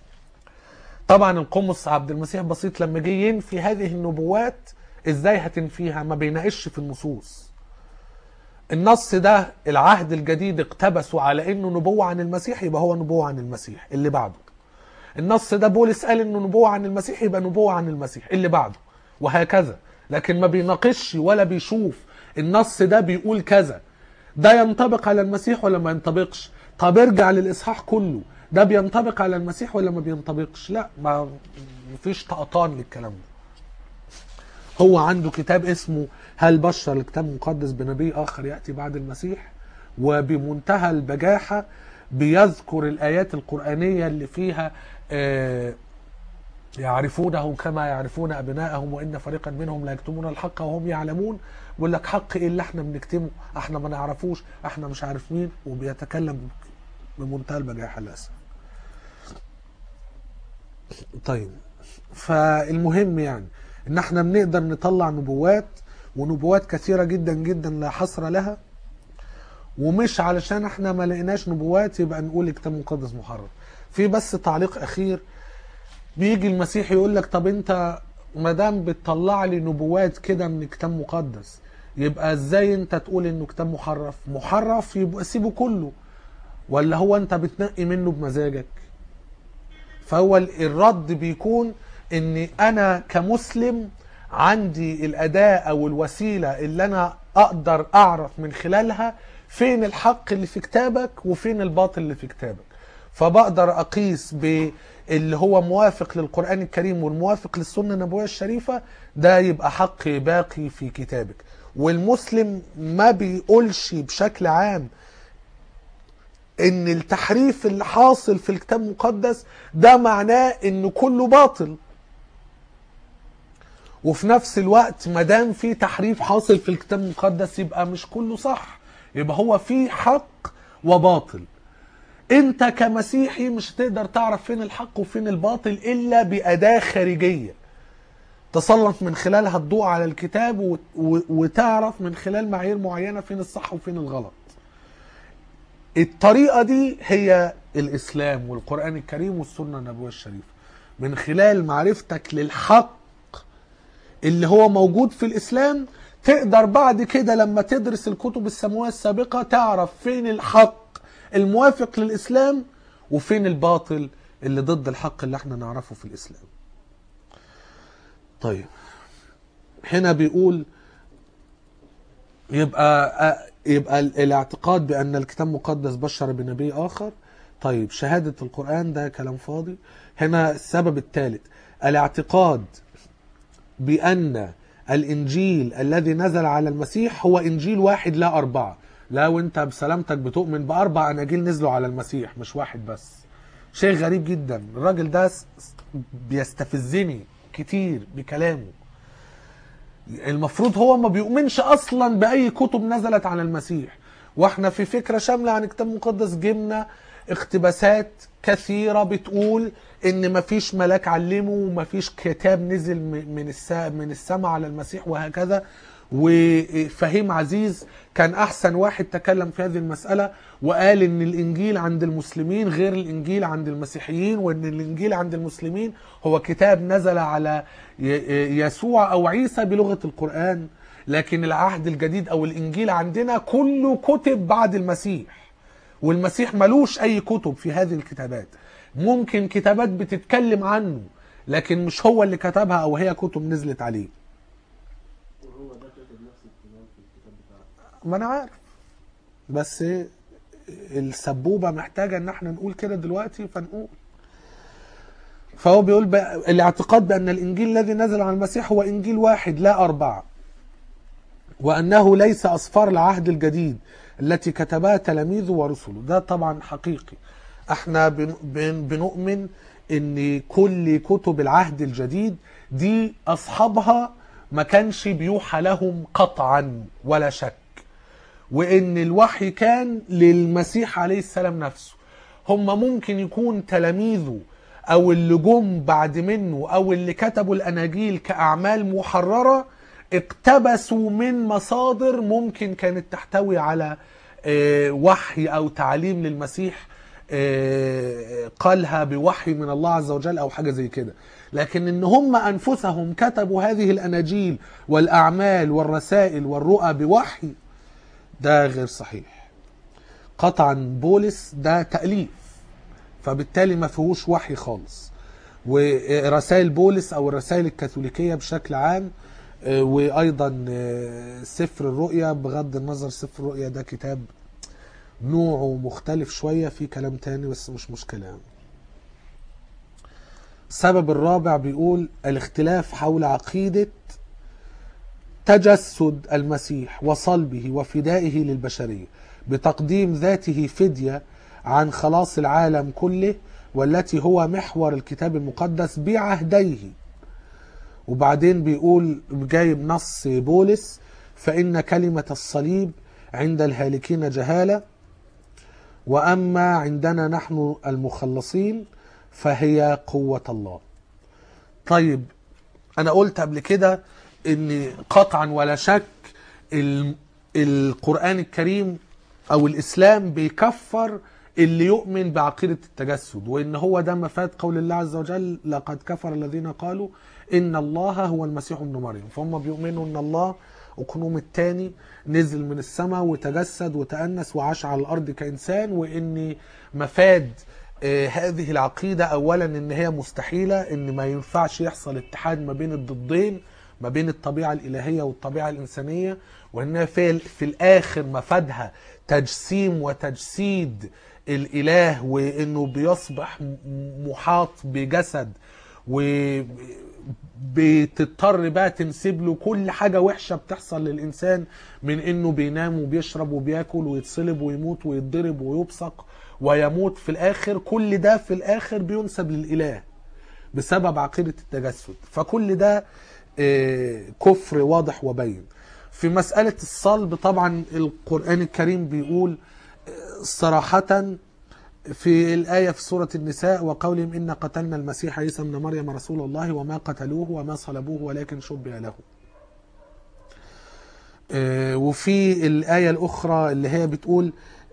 طبعا القمص عبد المسيح بسيط لما جه ينفي هذه النبوات إزاي هتنفيها؟ ما بيناقش في النصوص. النص ده العهد الجديد اقتبسوا على انه نبوة عن المسيح، يبقى هو نبوة عن المسيح اللي بعده. النص ده بولس قال انه نبوة عن المسيح، يبقى نبوة عن المسيح اللي بعده، وهكذا. لكن ما بيناقش ولا بيشوف النص ده بيقول كذا، ده ينطبق على المسيح ولا ما ينطبقش؟ طب ارجع للإصحاح كله، ده بينطبق على المسيح ولا ما بينطبقش؟ لا، ما فيش طقطان للكلام ده. هو عنده كتاب اسمه هل بشر الكتاب المقدس بنبي آخر يأتي بعد المسيح، وبمنتهى البجاحة بيذكر الآيات القرآنية اللي فيها آه يعرفونه كما يعرفون أبناءهم وإن فريقا منهم لا يكتمون الحق وهم يعلمون. بيقول لك حق إيه اللي احنا بنكتمه؟ احنا ما نعرفوش، احنا مش عارف مين، وبيتكلم بمنتهى البجاحة للأسف. طيب، فالمهم يعني ان احنا بنقدر نطلع نبوات، ونبوات كثيرة جدا جدا لا حصر لها، ومش علشان احنا ما لقيناش نبوات يبقى نقول الكتاب المقدس محرف. في بس تعليق اخير، بيجي المسيح يقول لك طب انت ما دام بتطلع لي نبوات كده من كتاب مقدس، يبقى ازاي انت تقول انه كتاب محرف؟ محرف يبقى سيبه كله، ولا هو انت بتنقي منه بمزاجك؟ فهو الرد بيكون ان انا كمسلم عندي الاداة او الوسيلة اللي انا اقدر اعرف من خلالها فين الحق اللي في كتابك وفين الباطل اللي في كتابك، فبقدر اقيس باللي هو موافق للقرآن الكريم والموافق للسنة النبوية الشريفة، ده يبقى حق باقي في كتابك. والمسلم ما بيقولش بشكل عام ان التحريف اللي حاصل في الكتاب المقدس ده معناه ان كله باطل، وفي نفس الوقت ما دام في تحريف حاصل في الكتاب المقدس يبقى مش كله صح، يبقى هو في حق وباطل. انت كمسيحي مش هتقدر تعرف فين الحق وفين الباطل الا بأداة خارجية تسلط من خلالها الضوء على الكتاب وتعرف من خلال معايير معينة فين الصح وفين الغلط. الطريقة دي هي الإسلام والقرآن الكريم والسنة النبوية الشريفة، من خلال معرفتك للحق اللي هو موجود في الإسلام تقدر بعد كده لما تدرس الكتب السماوية السابقة تعرف فين الحق الموافق للإسلام وفين الباطل اللي ضد الحق اللي احنا نعرفه في الإسلام. طيب هنا بيقول يبقى يبقى الاعتقاد بأن الكتاب المقدس بشر بنبي آخر. طيب شهادة القرآن ده كلام فاضي. هنا السبب الثالث، الاعتقاد بأن الإنجيل الذي نزل على المسيح هو إنجيل واحد لا أربعة. لا، وانت بسلامتك بتؤمن بأربع أناجيل نزلوا على المسيح مش واحد بس. شيء غريب جدا، الراجل ده بيستفزني كتير بكلامه. المفروض هو ما بيؤمنش اصلا باي كتب نزلت على المسيح، واحنا في فكرة شاملة عن الكتاب المقدس جبنا اقتباسات كثيرة بتقول ان مفيش ملاك علمه ومفيش كتاب نزل من من السماء على المسيح وهكذا. وفهيم عزيز كان احسن واحد تكلم في هذه المسألة وقال ان الانجيل عند المسلمين غير الانجيل عند المسيحيين، وان الانجيل عند المسلمين هو كتاب نزل على يسوع او عيسى بلغة القرآن، لكن العهد الجديد او الانجيل عندنا كله كتب بعد المسيح، والمسيح ملوش اي كتب في هذه الكتابات. ممكن كتابات بتتكلم عنه لكن مش هو اللي كتبها او هي كتب نزلت عليه. وهو ده كتب نفس الكلام في الكتاب بتاعه. ما انا عارف، بس السبوبة محتاجة ان احنا نقول كده دلوقتي فنقول. فهو بيقول الاعتقاد بأن الإنجيل الذي نزل على المسيح هو إنجيل واحد لا أربعة، وأنه ليس أسفار العهد الجديد التي كتبها تلاميذه ورسله. ده طبعا حقيقي، احنا بنؤمن ان كل كتب العهد الجديد دي أصحابها ما كانش بيوحى لهم قطعا ولا شك، وان الوحي كان للمسيح عليه السلام نفسه. هم ممكن يكون تلاميذه او اللي جم بعد منه او اللي كتبوا الاناجيل كاعمال محررة اقتبسوا من مصادر ممكن كانت تحتوي على وحي او تعليم للمسيح قالها بوحي من الله عز وجل او حاجة زي كده. لكن ان هم انفسهم كتبوا هذه الاناجيل والاعمال والرسائل والرؤى بوحي، ده غير صحيح قطعا. بولس ده تأليف، فبالتالي ما فيهوش وحي خالص. ورسائل بولس او الرسائل الكاثوليكية بشكل عام، وايضا سفر الرؤيا، بغض النظر سفر الرؤيا ده كتاب نوعه مختلف شوية في كلام تاني بس مش مشكلة يعني. السبب الرابع بيقول الاختلاف حول عقيدة تجسد المسيح وصلبه وفدائه للبشرية بتقديم ذاته فدية عن خلاص العالم كله، والتي هو محور الكتاب المقدس بعهديه. وبعدين بيقول جايب نص بولس: فإن كلمة الصليب عند الهالكين جهالة، وأما عندنا نحن المخلصين فهي قوة الله. طيب انا قلت قبل كده ان قطعا ولا شك القرآن الكريم او الاسلام بيكفر اللي يؤمن بعقيدة التجسد، وان هو ده مفاد قول الله عز وجل لقد كفر الذين قالوا ان الله هو المسيح ابن مريم. فهم بيؤمنوا ان الله اقنوم الثاني نزل من السماء وتجسد وتأنس وعاش على الارض كإنسان، وان مفاد آه هذه العقيدة اولا ان هي مستحيلة، ان ما ينفعش يحصل اتحاد ما بين الضدين، ما بين الطبيعة الإلهية والطبيعة الإنسانية، وإنها في, في الآخر مفادها تجسيم وتجسيد الإله، وإنه بيصبح محاط بجسد وبتضطر بقى تنسب له كل حاجة وحشة بتحصل للإنسان، من إنه بينام وبيشرب وبياكل ويتصلب ويموت ويتضرب ويبصق ويموت في الآخر. كل ده في الآخر بينسب للإله بسبب عقيدة التجسد. فكل ده كفر واضح وبين. في مسألة الصلب طبعا القرآن الكريم بيقول صراحة في الآية في سورة النساء وقولهم إن قتلنا المسيح عيسى ابن مريم رسول الله وما قتلوه وما صلبوه ولكن شبه له. وفي الآية الأخرى اللي هي بتقول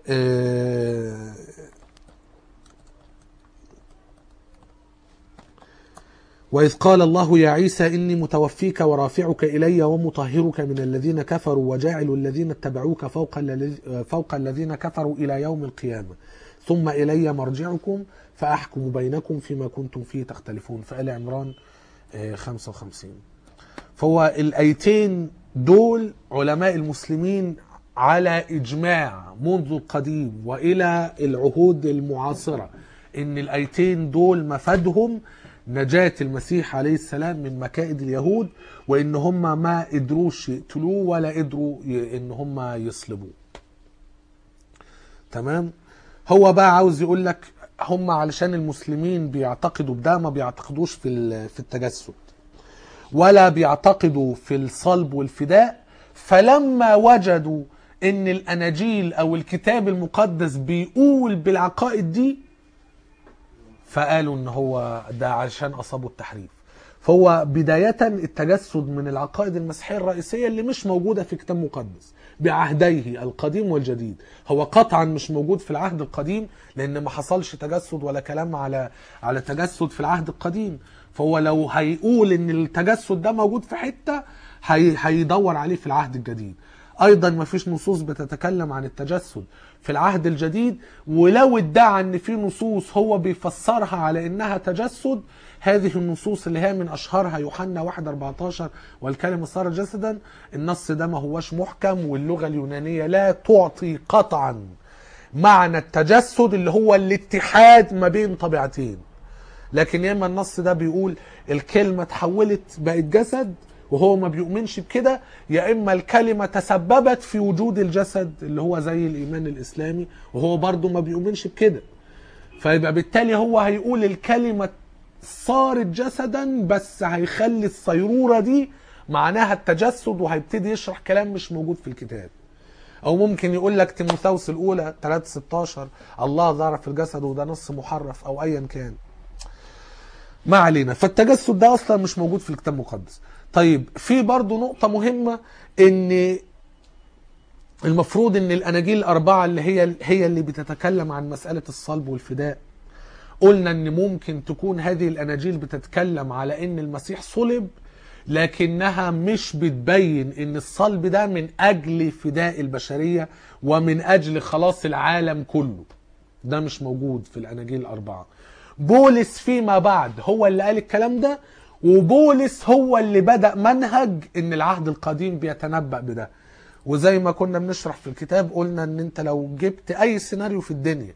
وإذ قال الله يا عيسى إني متوفيك ورافعك إلي ومطهرك من الذين كفروا وجاعل الذين اتبعوك فوق, فوق الذين كفروا إلى يوم القيامة ثم إلي مرجعكم فأحكم بينكم فيما كنتم فيه تختلفون. في آل عمران خمسة وخمسين. فهو الآيتين دول علماء المسلمين على إجماع منذ القديم وإلى العهود المعاصرة إن الآيتين دول مفادهم نجاة المسيح عليه السلام من مكائد اليهود، وإن هم ما قدروش يقتلوه ولا قدروا إن هم يصلبوه. تمام. هو بقى عاوز يقول لك هم علشان المسلمين بيعتقدوا بده، ما بيعتقدوش في في التجسد ولا بيعتقدوا في الصلب والفداء، فلما وجدوا إن الأناجيل أو الكتاب المقدس بيقول بالعقائد دي فقالوا ان هو ده عشان اصابوا التحريف. فهو بداية التجسد من العقائد المسيحية الرئيسية اللي مش موجودة في كتاب مقدس بعهديه القديم والجديد. هو قطعا مش موجود في العهد القديم لان ما حصلش تجسد ولا كلام على على تجسد في العهد القديم. فهو لو هيقول ان التجسد ده موجود في حتة هي هيدور عليه في العهد الجديد. ايضا ما فيش نصوص بتتكلم عن التجسد في العهد الجديد، ولو ادعى ان في نصوص هو بيفسرها على انها تجسد، هذه النصوص اللي هي من اشهرها يوحنا واحد أربعتاشر والكلمة صار جسدا، النص ده ما هوش محكم، واللغة اليونانية لا تعطي قطعا معنى التجسد اللي هو الاتحاد ما بين طبيعتين. لكن يا اما النص ده بيقول الكلمة تحولت بقت جسد وهو ما بيؤمنش بكده، يا اما الكلمة تسببت في وجود الجسد اللي هو زي الايمان الاسلامي وهو برضو ما بيؤمنش بكده. فيبقى بالتالي هو هيقول الكلمة صارت جسدا بس هيخلي الصيرورة دي معناها التجسد، وهيبتدي يشرح كلام مش موجود في الكتاب. او ممكن يقول لك تيموثاوس الاولى ثلاثة ستاشر الله ظهر في الجسد وده نص محرف او ايا كان. ما علينا. فالتجسد ده اصلا مش موجود في الكتاب المقدس. طيب في برضو نقطة مهمة، ان المفروض ان الاناجيل الاربعة اللي هي هي اللي بتتكلم عن مسألة الصلب والفداء، قلنا ان ممكن تكون هذه الاناجيل بتتكلم على ان المسيح صلب، لكنها مش بتبين ان الصلب ده من اجل فداء البشرية ومن اجل خلاص العالم كله. ده مش موجود في الاناجيل الاربعة. بولس فيما بعد هو اللي قال الكلام ده، وبولس هو اللي بدأ منهج ان العهد القديم بيتنبأ بده. وزي ما كنا بنشرح في الكتاب قلنا ان انت لو جبت اي سيناريو في الدنيا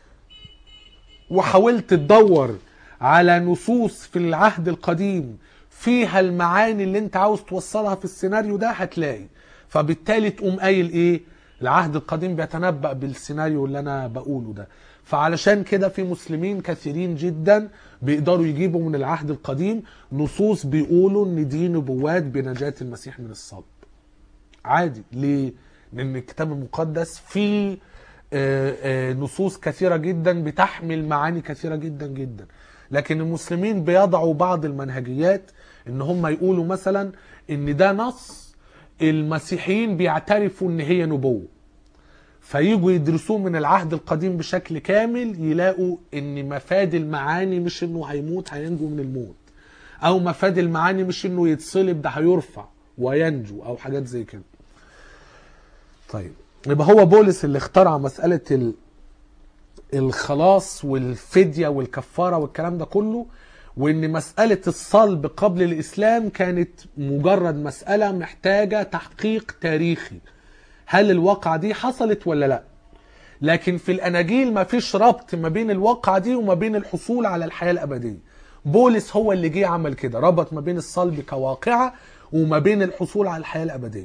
وحاولت تدور على نصوص في العهد القديم فيها المعاني اللي انت عاوز توصلها في السيناريو ده هتلاقي. فبالتالي تقوم قايل ايه؟ العهد القديم بيتنبأ بالسيناريو اللي انا بقوله ده. فعلشان كده في مسلمين كثيرين جدا بيقدروا يجيبوا من العهد القديم نصوص بيقولوا ان دي نبوات بنجاة المسيح من الصلب. عادي. ليه؟ لان الكتاب المقدس فيه نصوص كثيرة جدا بتحمل معاني كثيرة جدا جدا. لكن المسلمين بيضعوا بعض المنهجيات ان هم يقولوا مثلا ان ده نص المسيحيين بيعترفوا ان هي نبوة، فييجوا يدرسوه من العهد القديم بشكل كامل يلاقوا ان مفاد المعاني مش انه هيموت هينجو من الموت، او مفاد المعاني مش انه يتصلب ده هيرفع وينجو، او حاجات زي كده. طيب يبقى هو بولس اللي اخترع مسألة ال... الخلاص والفدية والكفارة والكلام ده كله، وان مسألة الصلب قبل الاسلام كانت مجرد مسألة محتاجة تحقيق تاريخي، هل الواقعة دي حصلت ولا لا؟ لكن في الاناجيل ما فيش ربط ما بين الواقعة دي وما بين الحصول على الحياة الابدية. بولس هو اللي جه عمل كده، ربط ما بين الصلب كواقعة وما بين الحصول على الحياة الابدية.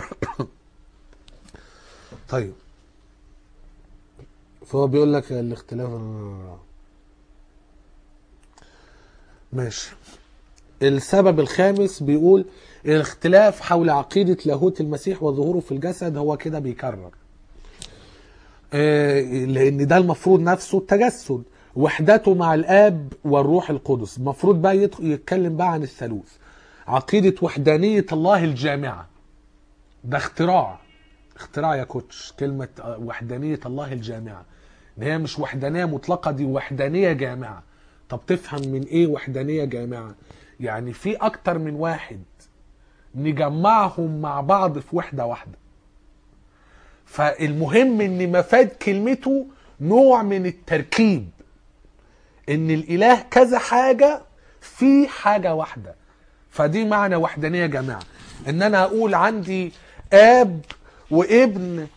طيب فهو بيقول لك الاختلاف ماشي. السبب الخامس بيقول الاختلاف حول عقيدة لاهوت المسيح وظهوره في الجسد، هو كده بيكرر لان ده المفروض نفسه التجسد، وحدته مع الاب والروح القدس. المفروض بقى يتكلم بقى عن الثالوث، عقيدة وحدانية الله الجامعة. ده اختراع اختراع يا كوتش كلمة وحدانية الله الجامعة، ان هي مش وحدانية مطلقة، دي وحدانية جامعة. طب تفهم من ايه وحدانية جامعة؟ يعني في اكتر من واحد نجمعهم مع بعض في وحدة واحدة. فالمهم ان مفاد كلمته نوع من التركيب، ان الاله كذا حاجة في حاجة واحدة. فدي معنى وحدانية جامعة، ان انا اقول عندي اب وابن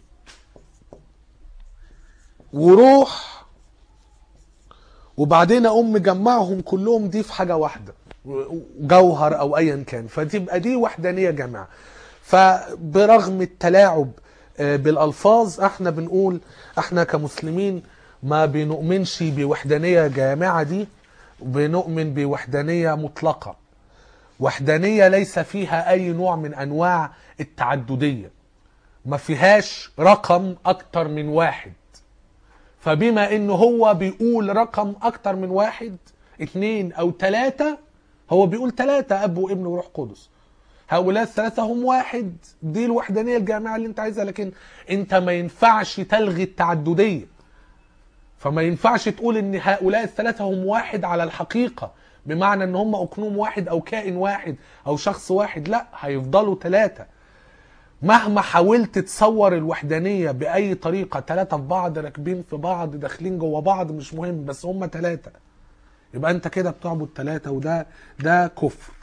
وروح وبعدين اقوم مجمعهم كلهم دي في حاجة واحدة، جوهر او ايا كان، فتبقى دي وحدانية جامعة. فبرغم التلاعب بالالفاظ احنا بنقول احنا كمسلمين ما بنؤمنش بوحدانية جامعة دي، بنؤمن بوحدانية مطلقة، وحدانية ليس فيها اي نوع من انواع التعددية، ما فيهاش رقم اكتر من واحد. فبما انه هو بيقول رقم اكتر من واحد، اتنين او تلاتة، هو بيقول تلاتة اب وابن وروح قدس، هؤلاء الثلاثة هم واحد، دي الوحدانية الجامعة اللي انت عايزها. لكن انت ما ينفعش تلغي التعددية، فما ينفعش تقول ان هؤلاء الثلاثة هم واحد على الحقيقة، بمعنى ان هم اقنوم واحد او كائن واحد او شخص واحد، لا، هيفضلوا ثلاثة. مهما حاولت تصور الوحدانية بأي طريقة، ثلاثة في بعض راكبين في بعض داخلين جوا بعض مش مهم، بس هم ثلاثة، يبقى انت كده بتعبد ثلاثة، وده ده كفر.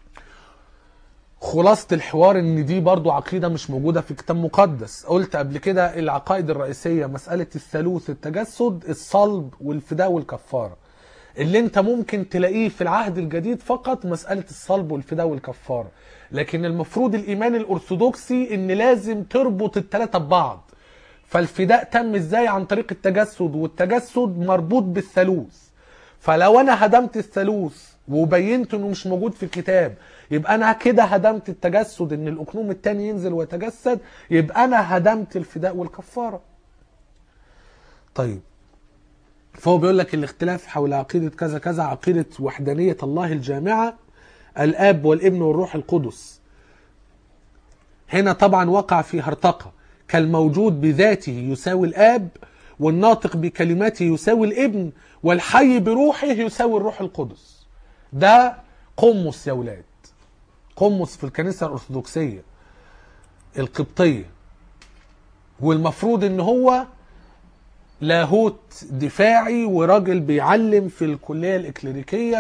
خلاصة الحوار ان دي برضو عقيدة مش موجودة في كتاب مقدس. قلت قبل كده العقائد الرئيسية مسألة الثالوث، التجسد، الصلب والفداء والكفارة. اللي انت ممكن تلاقيه في العهد الجديد فقط مسألة الصلب والفداء والكفارة، لكن المفروض الإيمان الأرثوذكسي ان لازم تربط الثلاثة ببعض. فالفداء تم ازاي؟ عن طريق التجسد، والتجسد مربوط بالثالوث. فلو انا هدمت الثالوث وبينت انه مش موجود في الكتاب، يبقى انا كده هدمت التجسد، ان الاقنوم التاني ينزل ويتجسد، يبقى انا هدمت الفداء والكفارة. طيب فهو بيقول لك الاختلاف حول عقيدة كذا كذا، عقيدة وحدانية الله الجامعة، الاب والابن والروح القدس. هنا طبعا وقع في هرطقة، كالموجود بذاته يساوي الاب، والناطق بكلماته يساوي الابن، والحي بروحه يساوي الروح القدس. ده قمص يا ولاد، قمص في الكنيسة الأرثوذكسية القبطية، والمفروض ان هو لاهوت دفاعي وراجل بيعلم في الكلية الإكليريكية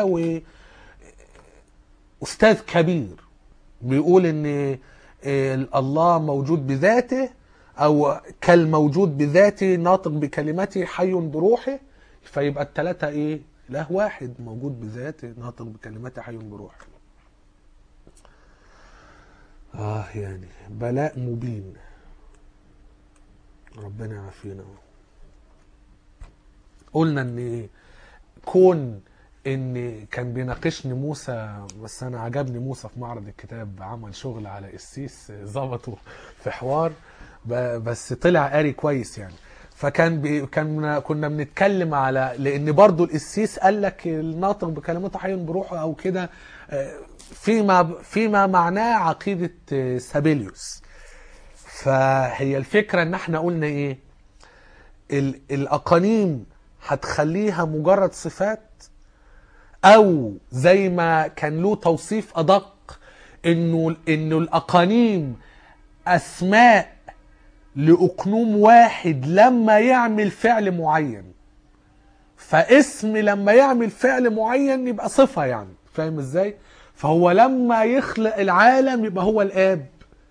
وأستاذ كبير، بيقول ان الله موجود بذاته، او كالموجود بذاته ناطق بكلمته حي بروحه، فيبقى الثلاثة ايه؟ له واحد موجود بذاته ناطق بكلمته حي بروحه. اه يعني بلاء مبين، ربنا يعافينا. قلنا ان كون ان كان بيناقشني موسى، بس انا عجبني موسى في معرض الكتاب، عمل شغل على قسيس ظبطه في حوار، بس طلع قاري كويس يعني. فكان بي كان كنا بنتكلم على، لان برضو القسيس قال لك الناطق بكلمته حي بروحه او كده، فيما فيما معناه عقيده سابيليوس. فهي الفكره ان احنا قلنا ايه، الاقانيم هتخليها مجرد صفات، او زي ما كان له توصيف ادق انه انه الاقانيم اسماء لأقنوم واحد لما يعمل فعل معين. فاسم لما يعمل فعل معين يبقى صفة يعني، فاهم ازاي؟ فهو لما يخلق العالم يبقى هو الآب،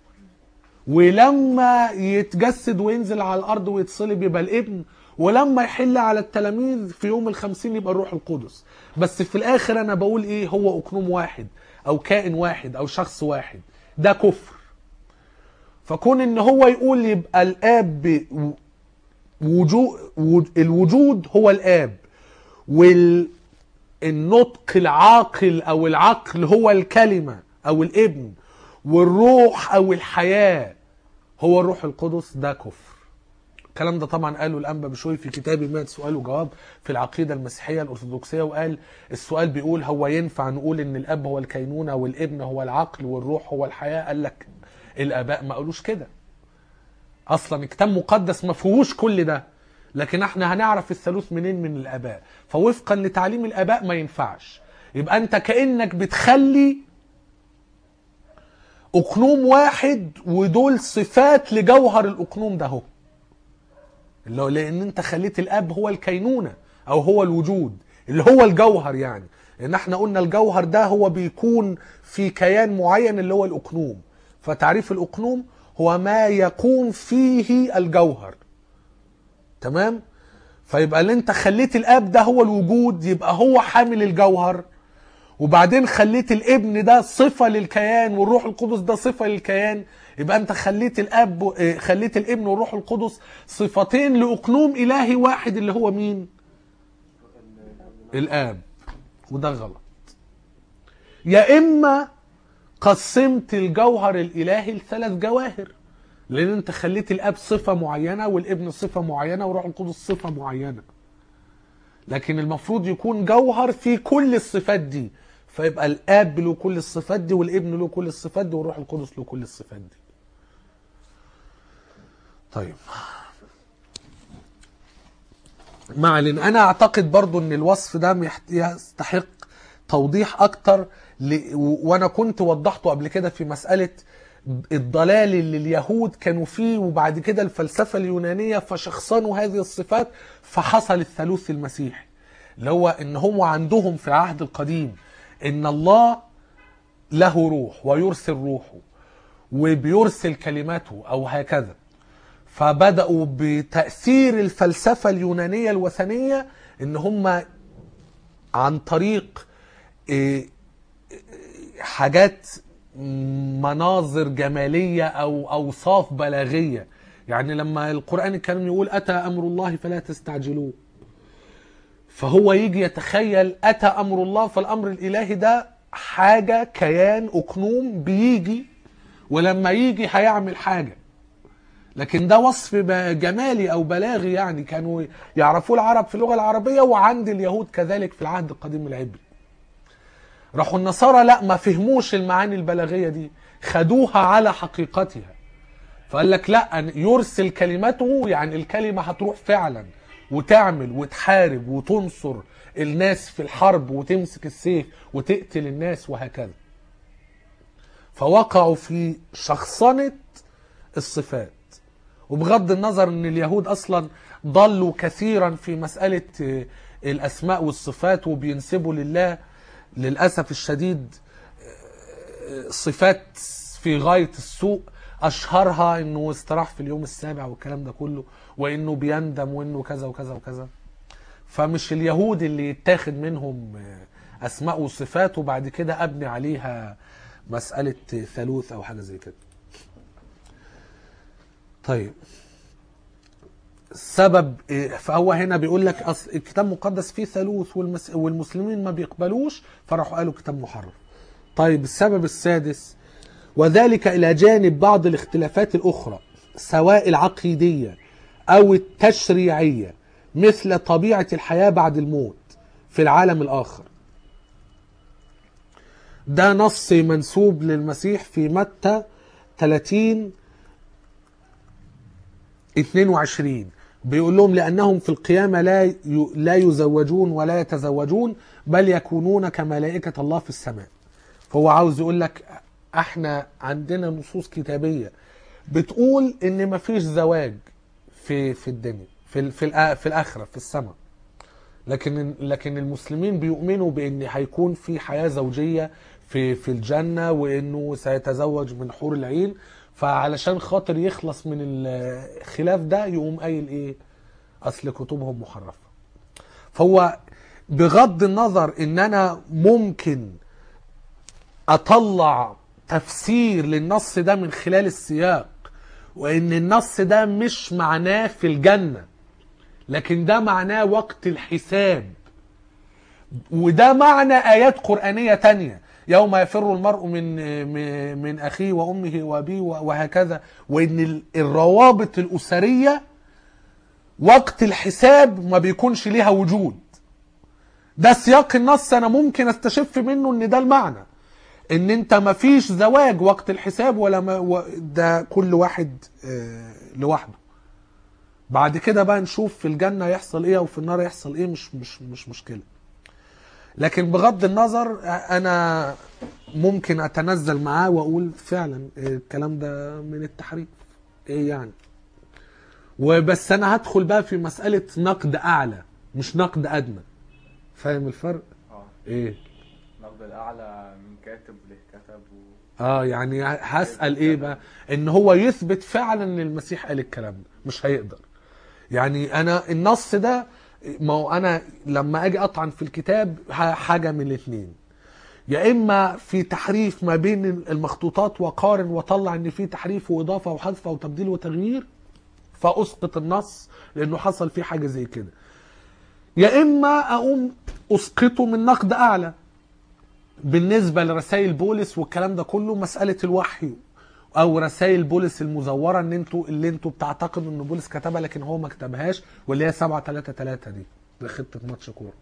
ولما يتجسد وينزل على الأرض ويتصلب يبقى الابن، ولما يحل على التلاميذ في يوم الخمسين يبقى الروح القدس. بس في الآخر أنا بقول إيه، هو أقنوم واحد أو كائن واحد أو شخص واحد، ده كفر. فكون ان هو يقول يبقى الاب وجود، الوجود هو الاب، والنطق العاقل او العقل هو الكلمة او الابن، والروح او الحياة هو الروح القدس، ده كفر. الكلام ده طبعا قاله الانبا بشوي في كتاب مئة سؤال وجواب في العقيدة المسيحية الارثوذكسية، وقال السؤال بيقول هو ينفع نقول ان الاب هو الكينونة والابن هو العقل والروح هو الحياة؟ قال لك الاباء ما قالوش كده اصلا، الكتاب مقدس ما فيهوش كل ده، لكن احنا هنعرف الثالوث منين؟ من الاباء. فوفقا لتعليم الاباء ما ينفعش. يبقى انت كأنك بتخلي اقنوم واحد ودول صفات لجوهر الاقنوم ده، هو اللي هو لان انت خليت الاب هو الكينونة او هو الوجود اللي هو الجوهر. يعني ان احنا قلنا الجوهر ده هو بيكون في كيان معين اللي هو الاقنوم. فتعريف الاقنوم هو ما يقوم فيه الجوهر، تمام؟ فيبقى اللي انت خليت الاب ده هو الوجود يبقى هو حامل الجوهر، وبعدين خليت الابن ده صفة للكيان والروح القدس ده صفة للكيان، يبقى انت خليت الاب خليت الابن والروح القدس صفتين لأقنوم الهي واحد اللي هو مين؟ الاب. وده غلط. يا اما قسمت الجوهر الالهي لثلاث جواهر، لان انت خليت الاب صفة معينة والابن صفة معينة والروح القدس صفة معينة، لكن المفروض يكون جوهر في كل الصفات دي، فيبقى الاب له كل الصفات دي والابن له كل الصفات دي والروح القدس له كل الصفات دي. طيب معلن، انا اعتقد برضو ان الوصف ده يستحق توضيح اكتر، ل... وانا كنت وضحته قبل كده في مسألة الضلال اللي اليهود كانوا فيه، وبعد كده الفلسفة اليونانية فشخصنوا هذه الصفات فحصل الثالوث المسيحي، اللي هو ان هم عندهم في العهد القديم ان الله له روح ويرسل روحه وبيرسل كلماته او هكذا. فبدأوا بتأثير الفلسفة اليونانية الوثنية ان هم عن طريق حاجات مناظر جمالية او اوصاف بلاغية، يعني لما القرآن الكريم يقول اتى امر الله فلا تستعجلوه، فهو يجي يتخيل اتى امر الله، فالامر الالهي ده حاجة كيان اقنوم بيجي، ولما يجي هيعمل حاجة، لكن ده وصف جمالي او بلاغي يعني كانوا يعرفوه العرب في اللغة العربية، وعند اليهود كذلك في العهد القديم العبري. راحوا النصارى لا، ما فهموش المعاني البلاغية دي، خدوها على حقيقتها، فقال لك لا، يرسل كلمته يعني الكلمة هتروح فعلا وتعمل وتحارب وتنصر الناس في الحرب وتمسك السيف وتقتل الناس وهكذا. فوقعوا في شخصنة الصفات، وبغض النظر ان اليهود اصلا ضلوا كثيرا في مسألة الاسماء والصفات، وبينسبوا لله للأسف الشديد صفات في غاية السوء، أشهرها أنه استراح في اليوم السابع والكلام ده كله، وأنه بيندم وأنه كذا وكذا وكذا. فمش اليهود اللي يتاخد منهم أسماء وصفات وبعد كده أبني عليها مسألة ثالوث أو حاجة زي كده. طيب السبب، فهو هنا بيقول لك أصل الكتاب المقدس فيه ثالوث والمسلمين ما بيقبلوش، فراحوا قالوا كتاب محرف. طيب السبب السادس، وذلك إلى جانب بعض الاختلافات الأخرى سواء العقيدية أو التشريعية مثل طبيعة الحياة بعد الموت في العالم الآخر. ده نص منسوب للمسيح في متى ثلاثين اثنين وعشرين، بيقول لهم لأنهم في القيامة لا لا يزوجون ولا يتزوجون بل يكونون كملائكة الله في السماء. فهو عاوز يقول لك احنا عندنا نصوص كتابية بتقول ان مفيش زواج في في الدنيا في في في الآخرة في السماء، لكن لكن المسلمين بيؤمنوا بان هيكون في حياة زوجية في في الجنة، وانه سيتزوج من حور العين. فعلشان خاطر يخلص من الخلاف ده يقوم قايل ايه؟ اصل كتبهم محرفة. فهو بغض النظر ان انا ممكن اطلع تفسير للنص ده من خلال السياق، وان النص ده مش معناه في الجنة، لكن ده معناه وقت الحساب، وده معنى آيات قرآنية تانية يوم يفر المرء من من أخيه وأمه وأبيه وهكذا، وإن الروابط الأسرية وقت الحساب ما بيكونش ليها وجود. ده سياق النص أنا ممكن استشف منه إن ده المعنى، إن أنت ما فيش زواج وقت الحساب ولا ما، ده كل واحد لوحده. بعد كده بقى نشوف في الجنة يحصل إيه وفي النار يحصل إيه، مش مش مش مشكلة. لكن بغض النظر انا ممكن اتنزل معاه واقول فعلا الكلام ده من التحريف، ايه يعني. وبس انا هدخل بقى في مسألة نقد اعلى مش نقد ادنى. فاهم الفرق؟ اه ايه النقد الاعلى من كاتب ليه كتب و... اه يعني هسأل ايه بقى؟ ان هو يثبت فعلا ان المسيح قال الكلام ده، مش هيقدر. يعني انا النص ده، ما هو انا لما اجي اطعن في الكتاب حاجه من الاثنين، يا اما في تحريف ما بين المخطوطات وقارن واطلع ان في تحريف واضافه وحذف وتبديل وتغيير فاسقط النص لانه حصل فيه حاجه زي كده، يا اما اقوم اسقطه من نقد اعلى. بالنسبه لرسائل بولس والكلام ده كله مساله الوحي او رسائل بولس المزوره، ان انتوا اللي انتوا بتعتقدوا ان بولس كتبها لكن هو ما كتبهاش، واللي هي سبعة ثلاثة ثلاثة دي ده خطه ماتش كوره.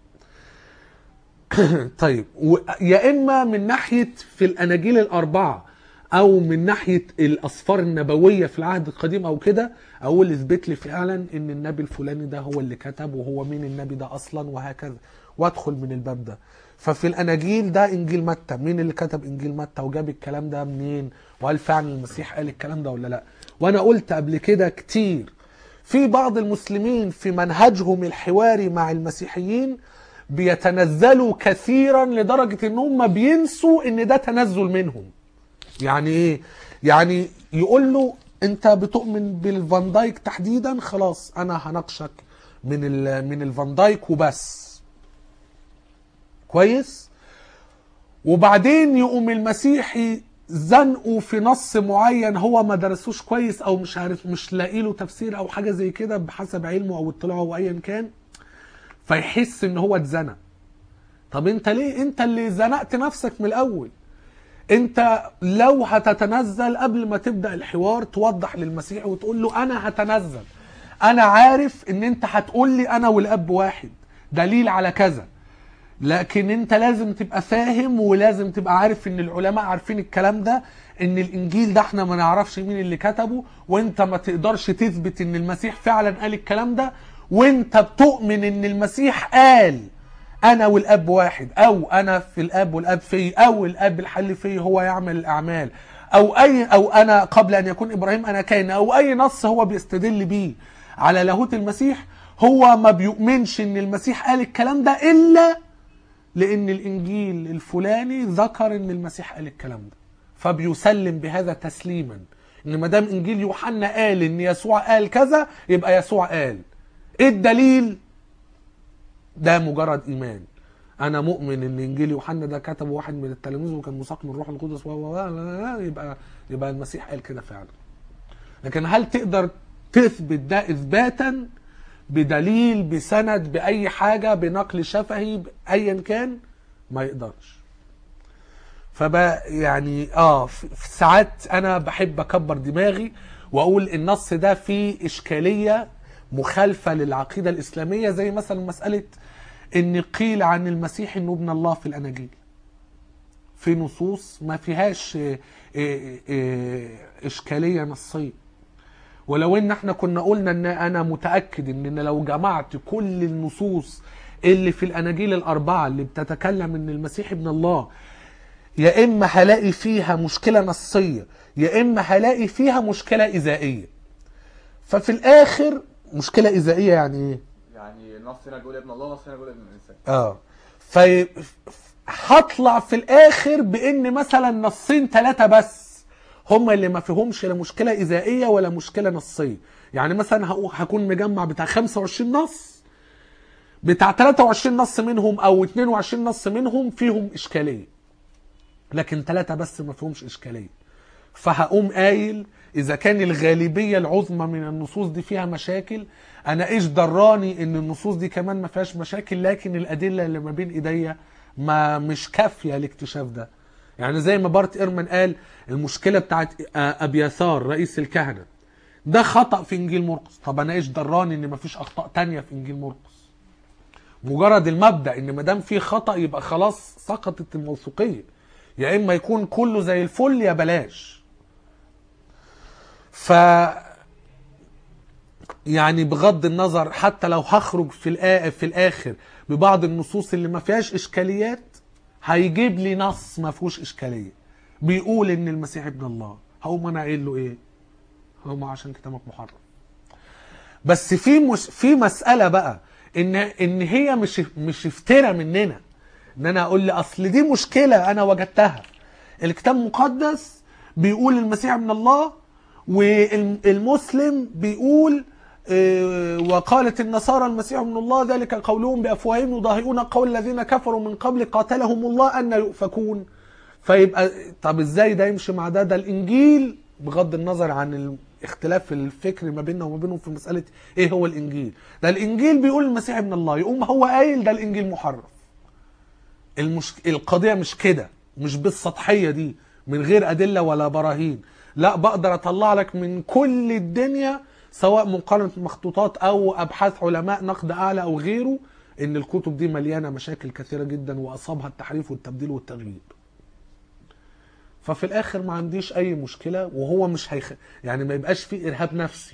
طيب، يا اما من ناحيه في الاناجيل الاربعه او من ناحيه الاسفار النبويه في العهد القديم او كده، اقول اثبت لي فعلا ان النبي الفلاني ده هو اللي كتب، وهو مين النبي ده اصلا وهكذا، وادخل من الباب ده. ففي الاناجيل ده انجيل متى، مين اللي كتب انجيل متى وجاب الكلام ده منين، وهل فعلا المسيح قال الكلام ده ولا لا. وانا قلت قبل كده كتير في بعض المسلمين في منهجهم الحواري مع المسيحيين بيتنزلوا كثيرا لدرجة ان هم بينسوا ان ده تنزل منهم. يعني ايه؟ يعني يقول له انت بتؤمن بالفان دايك تحديدا، خلاص انا هناقشك من ال من الفان دايك وبس. كويس؟ وبعدين يقوم المسيحي زنقوا في نص معين هو ما درسوش كويس او مش عارف مش لاقي له تفسير او حاجه زي كده بحسب علمه او اطلاعه او ايا كان، فيحس ان هو اتزنق. طب انت ليه؟ انت اللي زنقت نفسك من الاول. انت لو هتتنزل قبل ما تبدا الحوار توضح للمسيح وتقول له انا هتنزل، انا عارف ان انت هتقول لي انا والاب واحد دليل على كذا، لكن انت لازم تبقى فاهم ولازم تبقى عارف ان العلماء عارفين الكلام ده، ان الانجيل ده احنا ما نعرفش مين اللي كتبه، وانت ما تقدرش تثبت ان المسيح فعلا قال الكلام ده، وانت بتؤمن ان المسيح قال انا والاب واحد، او انا في الاب والاب في، او الاب الحل في هو يعمل الاعمال، او اي او انا قبل ان يكون ابراهيم انا كان، او اي نص هو بيستدل بيه على لاهوت المسيح. هو ما بيؤمنش ان المسيح قال الكلام ده الا لان الانجيل الفلاني ذكر ان المسيح قال الكلام ده، فبيسلم بهذا تسليما، ان ما دام انجيل يوحنا قال ان يسوع قال كذا يبقى يسوع قال. ايه الدليل؟ ده مجرد ايمان. انا مؤمن ان انجيل يوحنا ده كتبه واحد من التلاميذ وكان مساق من الروح القدس و يبقى يبقى المسيح قال كده فعلا. لكن هل تقدر تثبت ده اثباتا بدليل بسند باي حاجه بنقل شفهي ايا كان؟ ما يقدرش. فبقى يعني اه في ساعات انا بحب اكبر دماغي واقول النص ده فيه اشكاليه مخالفة للعقيدة الإسلامية، زي مثلا مسألة إن قيل عن المسيح إنه ابن الله في الأناجيل، في نصوص ما فيهاش اه اه اه إشكالية نصية. ولو إن احنا كنا قلنا إن أنا متأكد إن لو جمعت كل النصوص اللي في الأناجيل الأربعة اللي بتتكلم إن المسيح ابن الله، يا إما هلاقي فيها مشكلة نصية يا إما هلاقي فيها مشكلة إيذائية. ففي الآخر مشكلة إيذائية يعني إيه؟ يعني نص هنا يقول ابن الله، نص هنا يقول ابن الانسان. اه في هطلع في الاخر بان مثلا نصين ثلاثه بس هما اللي ما فيهمش لا مشكله ايذائيه ولا مشكله نصيه. يعني مثلا هكون مجمع بتاع خمسة وعشرين نص، بتاع ثلاثة وعشرين نص منهم او اثنين وعشرين نص منهم فيهم اشكاليه، لكن ثلاثه بس ما فيهمش اشكاليه. فهقوم قايل اذا كان الغالبيه العظمى من النصوص دي فيها مشاكل، انا ايش دراني ان النصوص دي كمان ما فيهاش مشاكل، لكن الادله اللي ما بين ايديا ما مش كافيه لاكتشاف ده. يعني زي ما بارت ايرمان قال المشكله بتاعت ابياثار رئيس الكهنه ده خطا في انجيل مرقس، طب انا ايش دراني ان ما فيش اخطاء تانية في انجيل مرقس؟ مجرد المبدا ان ما دام في خطا يبقى خلاص سقطت الموثوقيه، يا اما يكون كله زي الفل يا بلاش. ف يعني بغض النظر حتى لو هخرج في في الاخر ببعض النصوص اللي ما فيهاش اشكاليات، هيجيب لي نص ما فيهوش اشكاليه بيقول ان المسيح ابن الله، هقوم انا قايل له ايه؟ هقوم عشان كتابك محرم. بس في مش في مساله بقى ان ان هي مش مش افتراء مننا ان انا اقول لي اصل دي مشكله انا وجدتها، الكتاب المقدس بيقول المسيح ابن الله والمسلم بيقول وقالت النصارى المسيح ابن الله ذلك قولهم بافواههم يضاهئون قول الذين كفروا من قبل قاتلهم الله ان يؤفكون. فيبقى طب ازاي ده يمشي مع ده؟ ده الانجيل بغض النظر عن الاختلاف الفكري ما بيننا وما بينهم في مساله ايه هو الانجيل، ده الانجيل بيقول المسيح ابن الله، يقوم هو قايل ده الانجيل محرف. المش... القضيه مش كده، مش بالسطحيه دي من غير ادله ولا براهين، لا بقدر اطلع لك من كل الدنيا سواء مقارنة مخطوطات او ابحاث علماء نقد اعلى او غيره ان الكتب دي مليانة مشاكل كثيرة جدا واصابها التحريف والتبديل والتغيير. ففي الاخر ما عنديش اي مشكلة، وهو مش هيخ... يعني ما يبقاش فيه ارهاب نفسي،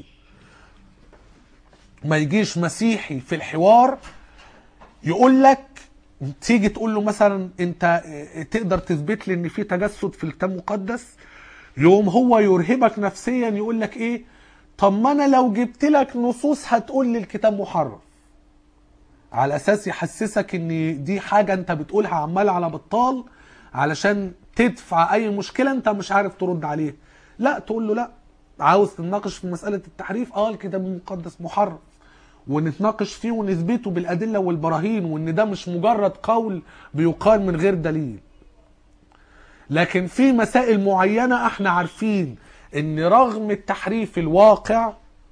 ما يجيش مسيحي في الحوار يقول لك تيجي تقول له مثلا انت تقدر تثبت لي ان في تجسد في الكتاب المقدس، يوم هو يرهبك نفسيا يقول لك ايه؟ طب ما انا لو جبت لك نصوص هتقول لي الكتاب محرف، على اساس يحسسك ان دي حاجه انت بتقولها عمال على بطال علشان تدفع اي مشكله انت مش عارف ترد عليها. لا، تقول له لا، عاوز تناقش في مساله التحريف، اه الكتاب المقدس محرف، ونتناقش فيه ونثبته بالادله والبراهين، وان ده مش مجرد قول بيقال من غير دليل. لكن في مسائل معينه احنا عارفين ان رغم التحريف الواقع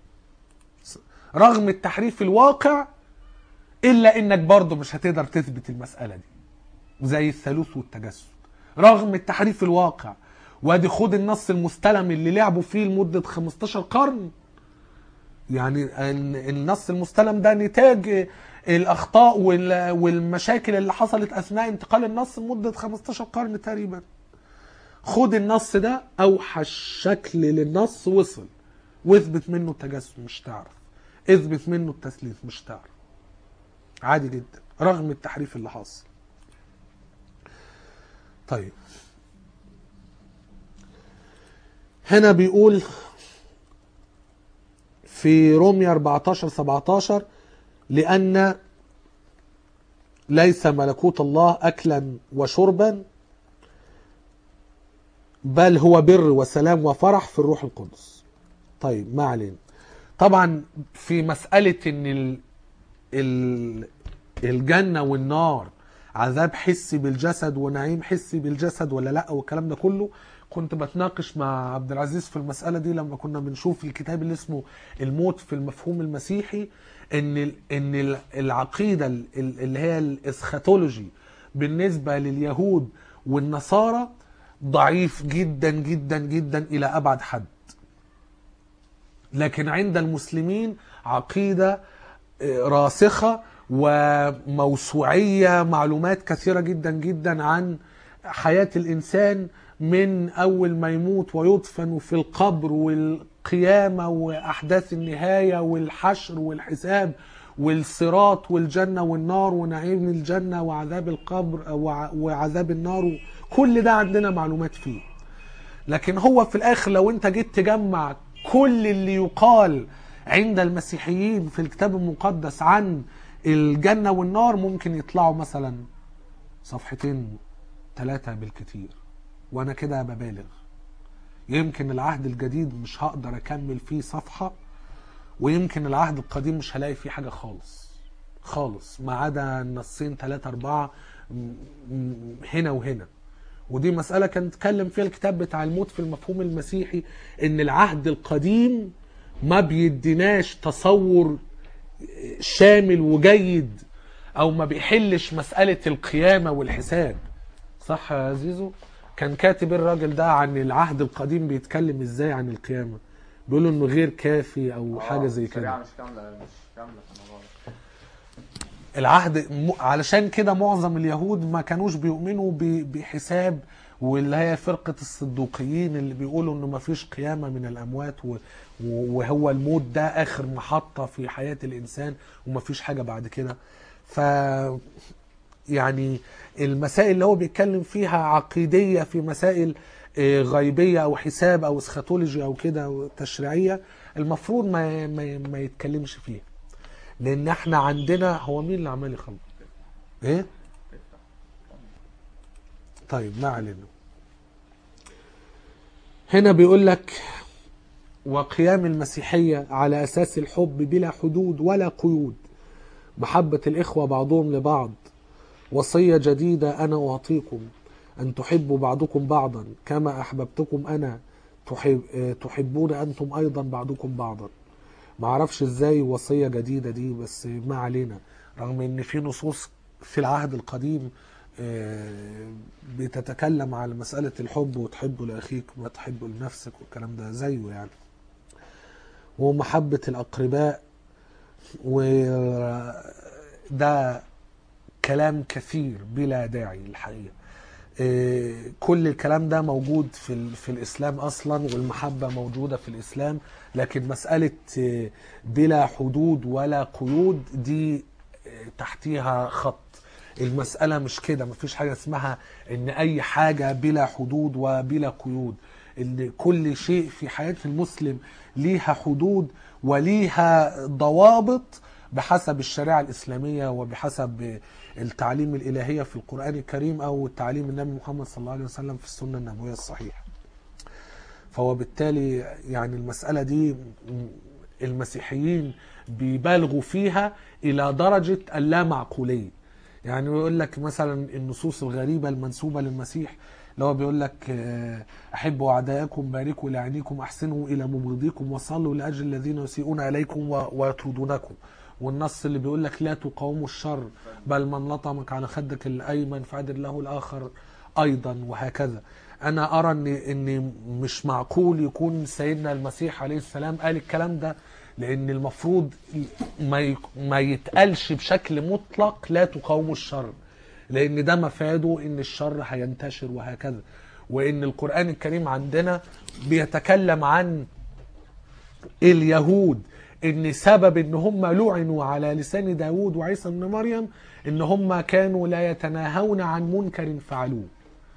رغم التحريف الواقع الا انك برضه مش هتقدر تثبت المسألة دي، زي الثالوث والتجسد رغم التحريف الواقع. وادي خد النص المستلم اللي لعبوا فيه لمدة خمستاشر قرن، يعني النص المستلم ده نتاج الاخطاء والمشاكل اللي حصلت اثناء انتقال النص لمدة خمستاشر قرن تقريبا. خد النص ده اوحش شكل للنص وصل، واثبت منه التجسد مش تعرف، اثبت منه التثليث مش تعرف، عادي جدا رغم التحريف اللي حاصل. طيب هنا بيقول في رومية أربعتاشر سبعتاشر لأن ليس ملكوت الله أكلا وشربا بل هو بر وسلام وفرح في الروح القدس. طيب ما علينا. طبعا في مسألة ان ال ال الجنة والنار عذاب حسي بالجسد ونعيم حسي بالجسد ولا لا والكلام ده كله، كنت بتناقش مع عبد العزيز في المسألة دي لما كنا بنشوف الكتاب اللي اسمه الموت في المفهوم المسيحي، ان ان العقيدة اللي هي الاسخاتولوجي بالنسبة لليهود والنصارى ضعيف جدا جدا جدا الى ابعد حد. لكن عند المسلمين عقيدة راسخة وموسوعية، معلومات كثيرة جدا جدا عن حياة الإنسان من أول ما يموت ويدفن في القبر والقيامة وأحداث النهاية والحشر والحساب والصراط والجنة والنار ونعيم الجنة وعذاب القبر وعذاب النار، كل ده عندنا معلومات فيه. لكن هو في الآخر لو أنت جيت تجمع كل اللي يقال عند المسيحيين في الكتاب المقدس عن الجنة والنار ممكن يطلعوا مثلا صفحتين ثلاثة بالكتير، وانا كده ببالغ. يمكن العهد الجديد مش هقدر اكمل فيه صفحة، ويمكن العهد القديم مش هلاقي فيه حاجة خالص خالص ما عدا نصين ثلاثة أربعة هنا وهنا. ودي مسألة كان اتكلم فيها الكتاب بتاع الموت في المفهوم المسيحي، ان العهد القديم ما بيديناش تصور شامل وجيد، او ما بيحلش مسألة القيامة والحساب. صح يا زيزو؟ كان كاتب الراجل ده عن العهد القديم بيتكلم ازاي عن القيامة، بيقولوا انه غير كافي او حاجة زي كده. مش كاملة مش كاملة في الموضوع ده. العهد م... علشان كده معظم اليهود ما كانوش بيؤمنوا ب... بحساب، واللي هي فرقة الصدوقيين اللي بيقولوا انه ما فيش قيامة من الاموات و... وهو الموت ده اخر محطة في حياة الانسان وما فيش حاجة بعد كده. ف يعني المسائل اللي هو بيتكلم فيها عقيدية في مسائل غيبية او حساب او اسخاتولوجي او كده تشريعية، المفروض ما ما, ما يتكلمش فيها، لان احنا عندنا. هو مين اللي عمال يخلط ايه؟ طيب ما علينا. هنا بيقول لك وقيام المسيحية على اساس الحب بلا حدود ولا قيود، محبة الاخوة بعضهم لبعض، وصية جديدة انا اعطيكم ان تحبوا بعضكم بعضا كما احببتكم انا، تحب تحبون انتم ايضا بعضكم بعضا. ما اعرفش ازاي وصية جديدة دي، بس ما علينا. رغم ان في نصوص في العهد القديم بتتكلم على مسألة الحب، وتحب لأخيك ما تحب لنفسك والكلام ده زيه يعني، ومحبة الأقرباء، وده كلام كثير بلا داعي الحقيقة. كل الكلام ده موجود في في الإسلام أصلا، والمحبة موجودة في الإسلام، لكن مسألة بلا حدود ولا قيود دي تحتيها خط. المسألة مش كده، مفيش حاجة اسمها ان اي حاجة بلا حدود وبلا قيود. ان كل شيء في حياة المسلم ليها حدود وليها ضوابط بحسب الشريعة الإسلامية وبحسب التعليم الإلهية في القرآن الكريم أو تعليم النبي محمد صلى الله عليه وسلم في السنة النبوية الصحيحة. فهو بالتالي يعني المسألة دي المسيحيين بيبالغوا فيها إلى درجة اللامعقولية. يعني يقول لك مثلا النصوص الغريبة المنسوبة للمسيح، لو بيقول لك أحبوا أعداءكم، باركوا لعينيكم، أحسنوا إلى مبغضيكم، وصلوا لأجل الذين يسيئون إليكم ويطردونكم. والنص اللي بيقول لك لا تقاوموا الشر، بل من لطمك على خدك الأيمن فعدل له الآخر أيضا، وهكذا. أنا أرى إن إن مش معقول يكون سيدنا المسيح عليه السلام قال الكلام ده، لأن المفروض ما ما يتقالش بشكل مطلق لا تقاوموا الشر، لأن ده مفاده إن الشر هينتشر وهكذا. وإن القرآن الكريم عندنا بيتكلم عن اليهود إن سبب إن هم لعنوا على لسان داود وعيسى بن مريم إن هم كانوا لا يتناهون عن منكر فعلوه.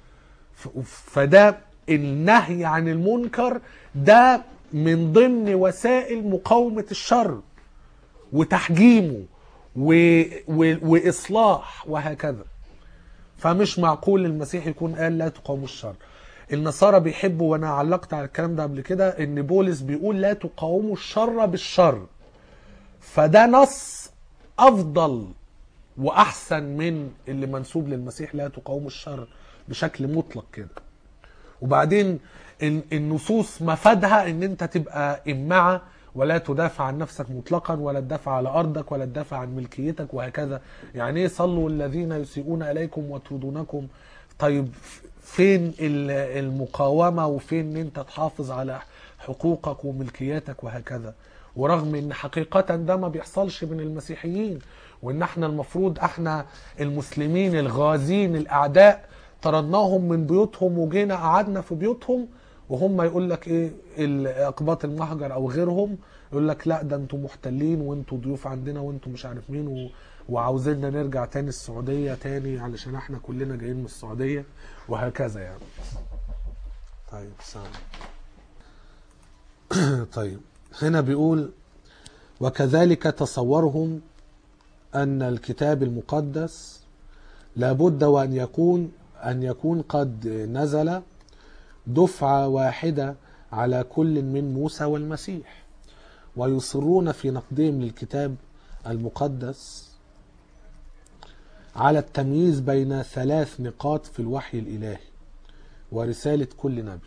فده النهي عن المنكر ده من ضمن وسائل مقاومة الشر وتحجيمه و... و... وإصلاح وهكذا. فمش معقول المسيح يكون قال لا تقاوموا الشر. النصارى بيحبوا، وانا علقت على الكلام ده قبل كده، ان بولس بيقول لا تقاوموا الشر بالشر، فده نص افضل واحسن من اللي منسوب للمسيح لا تقاوموا الشر بشكل مطلق كده. وبعدين النصوص مفادها ان انت تبقى امعة ولا تدافع عن نفسك مطلقا، ولا تدافع على ارضك، ولا تدافع عن ملكيتك وهكذا. يعني ايه صلوا الذين يسيئون اليكم ويطردونكم؟ طيب فين المقاومة وفين ان انت تحافظ على حقوقك وملكياتك وهكذا. ورغم ان حقيقة ده ما بيحصلش من المسيحيين، وان احنا المفروض احنا المسلمين الغازين الاعداء طردناهم من بيوتهم وجينا قعدنا في بيوتهم، وهم يقول لك ايه الاقباط المهجر او غيرهم يقول لك لا ده انتوا محتلين وانتوا ضيوف عندنا وانتوا مش عارف مين و... وعاوزيننا نرجع تاني السعودية تاني علشان احنا كلنا جايين من السعودية وهكذا يعني. طيب سلام. طيب هنا بيقول وكذلك تصورهم أن الكتاب المقدس لابد وأن يكون أن يكون قد نزل دفعة واحدة على كل من موسى والمسيح، ويصرون في نقدهم للكتاب المقدس على التمييز بين ثلاث نقاط في الوحي الإلهي ورسالة كل نبي.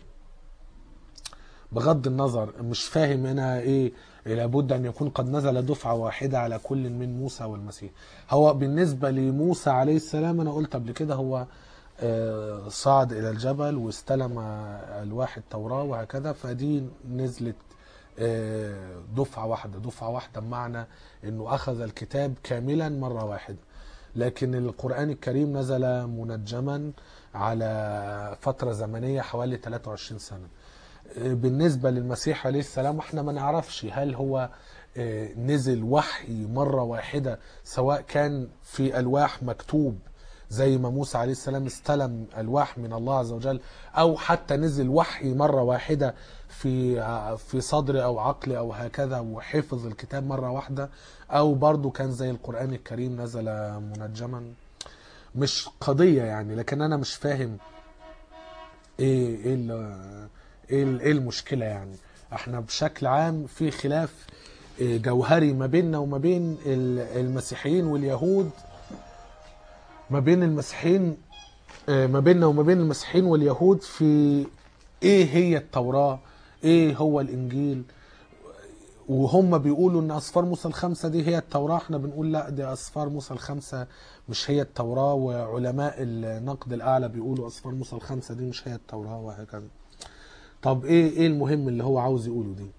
بغض النظر مش فاهم هنا ايه لابد ان يكون قد نزل دفعة واحدة على كل من موسى والمسيح. هو بالنسبة لموسى عليه السلام انا قلت قبل كده هو صعد الى الجبل واستلم الواح التوراة وهكذا، فدي نزلت دفعة واحدة. دفعة واحدة بمعنى انه اخذ الكتاب كاملا مرة واحدة. لكن القرآن الكريم نزل منجما على فترة زمنية حوالي ثلاثة وعشرين سنة. بالنسبة للمسيح عليه السلام احنا ما نعرفش هل هو نزل وحي مرة واحدة سواء كان في ألواح مكتوب زي ما موسى عليه السلام استلم ألواح من الله عز وجل، أو حتى نزل وحي مرة واحدة في في صدر أو عقل أو هكذا وحفظ الكتاب مرة واحدة، أو برضو كان زي القرآن الكريم نزل منجما. مش قضية يعني، لكن أنا مش فاهم إيه إيه ايه المشكلة يعني. احنا بشكل عام في خلاف جوهري ما بيننا وما بين المسيحيين واليهود، ما بين المسيحيين ما بيننا وما بين المسيحيين واليهود في ايه هي التوراة، ايه هو الانجيل. وهم بيقولوا ان اصفار موسى الخمسة دي هي التوراة، احنا بنقول لا دي اصفار موسى الخمسة مش هي التوراة، وعلماء النقد الاعلى بيقولوا اصفار موسى الخمسة دي مش هي التوراة وهكذا. طب ايه ايه المهم اللي هو عاوز يقوله دي؟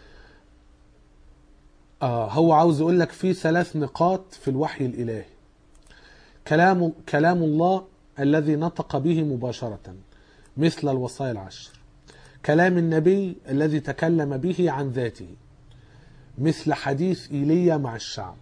اه هو عاوز يقول لك في ثلاث نقاط في الوحي الالهي. كلام كلام الله الذي نطق به مباشرة مثل الوصايا العشر. كلام النبي الذي تكلم به عن ذاته مثل حديث ايليا مع الشعب.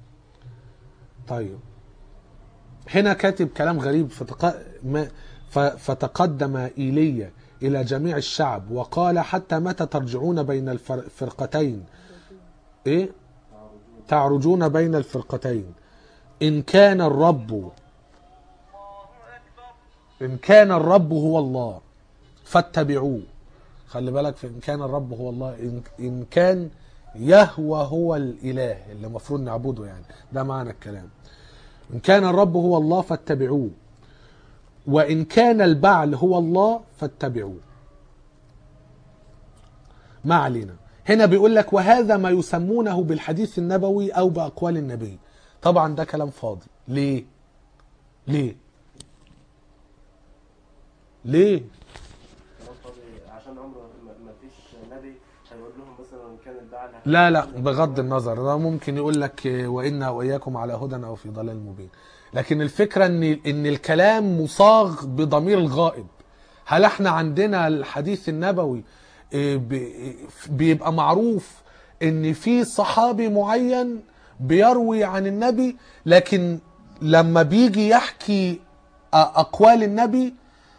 طيب هنا كاتب كلام غريب. فتق... ما... فتقدم ايليا إلى جميع الشعب وقال حتى متى ترجعون بين الفرقتين إيه؟ تعرجون بين الفرقتين إن كان الرب إن كان الرب هو الله فاتبعوه. خلي بالك في إن كان الرب هو الله، إن, إن كان يهوى هو الإله اللي المفروض نعبده يعني، ده معنى الكلام. إن كان الرب هو الله فاتبعوه، وإن كان البعل هو الله فاتبعوه. ما علينا. هنا بيقول لك وهذا ما يسمونه بالحديث النبوي أو بأقوال النبي. طبعا ده كلام فاضي. ليه؟ ليه؟ ليه؟ كلام فاضي عشان عمره ما فيش نبي هيقول لهم مثلا كان البعل. لا لا بغض النظر، ده ممكن يقول لك وإنا وإياكم على هدى أو في ضلال مبين. لكن الفكرة ان ان الكلام مصاغ بضمير الغائب. هل احنا عندنا الحديث النبوي بيبقى معروف ان في صحابي معين بيروي عن النبي، لكن لما بيجي يحكي اقوال النبي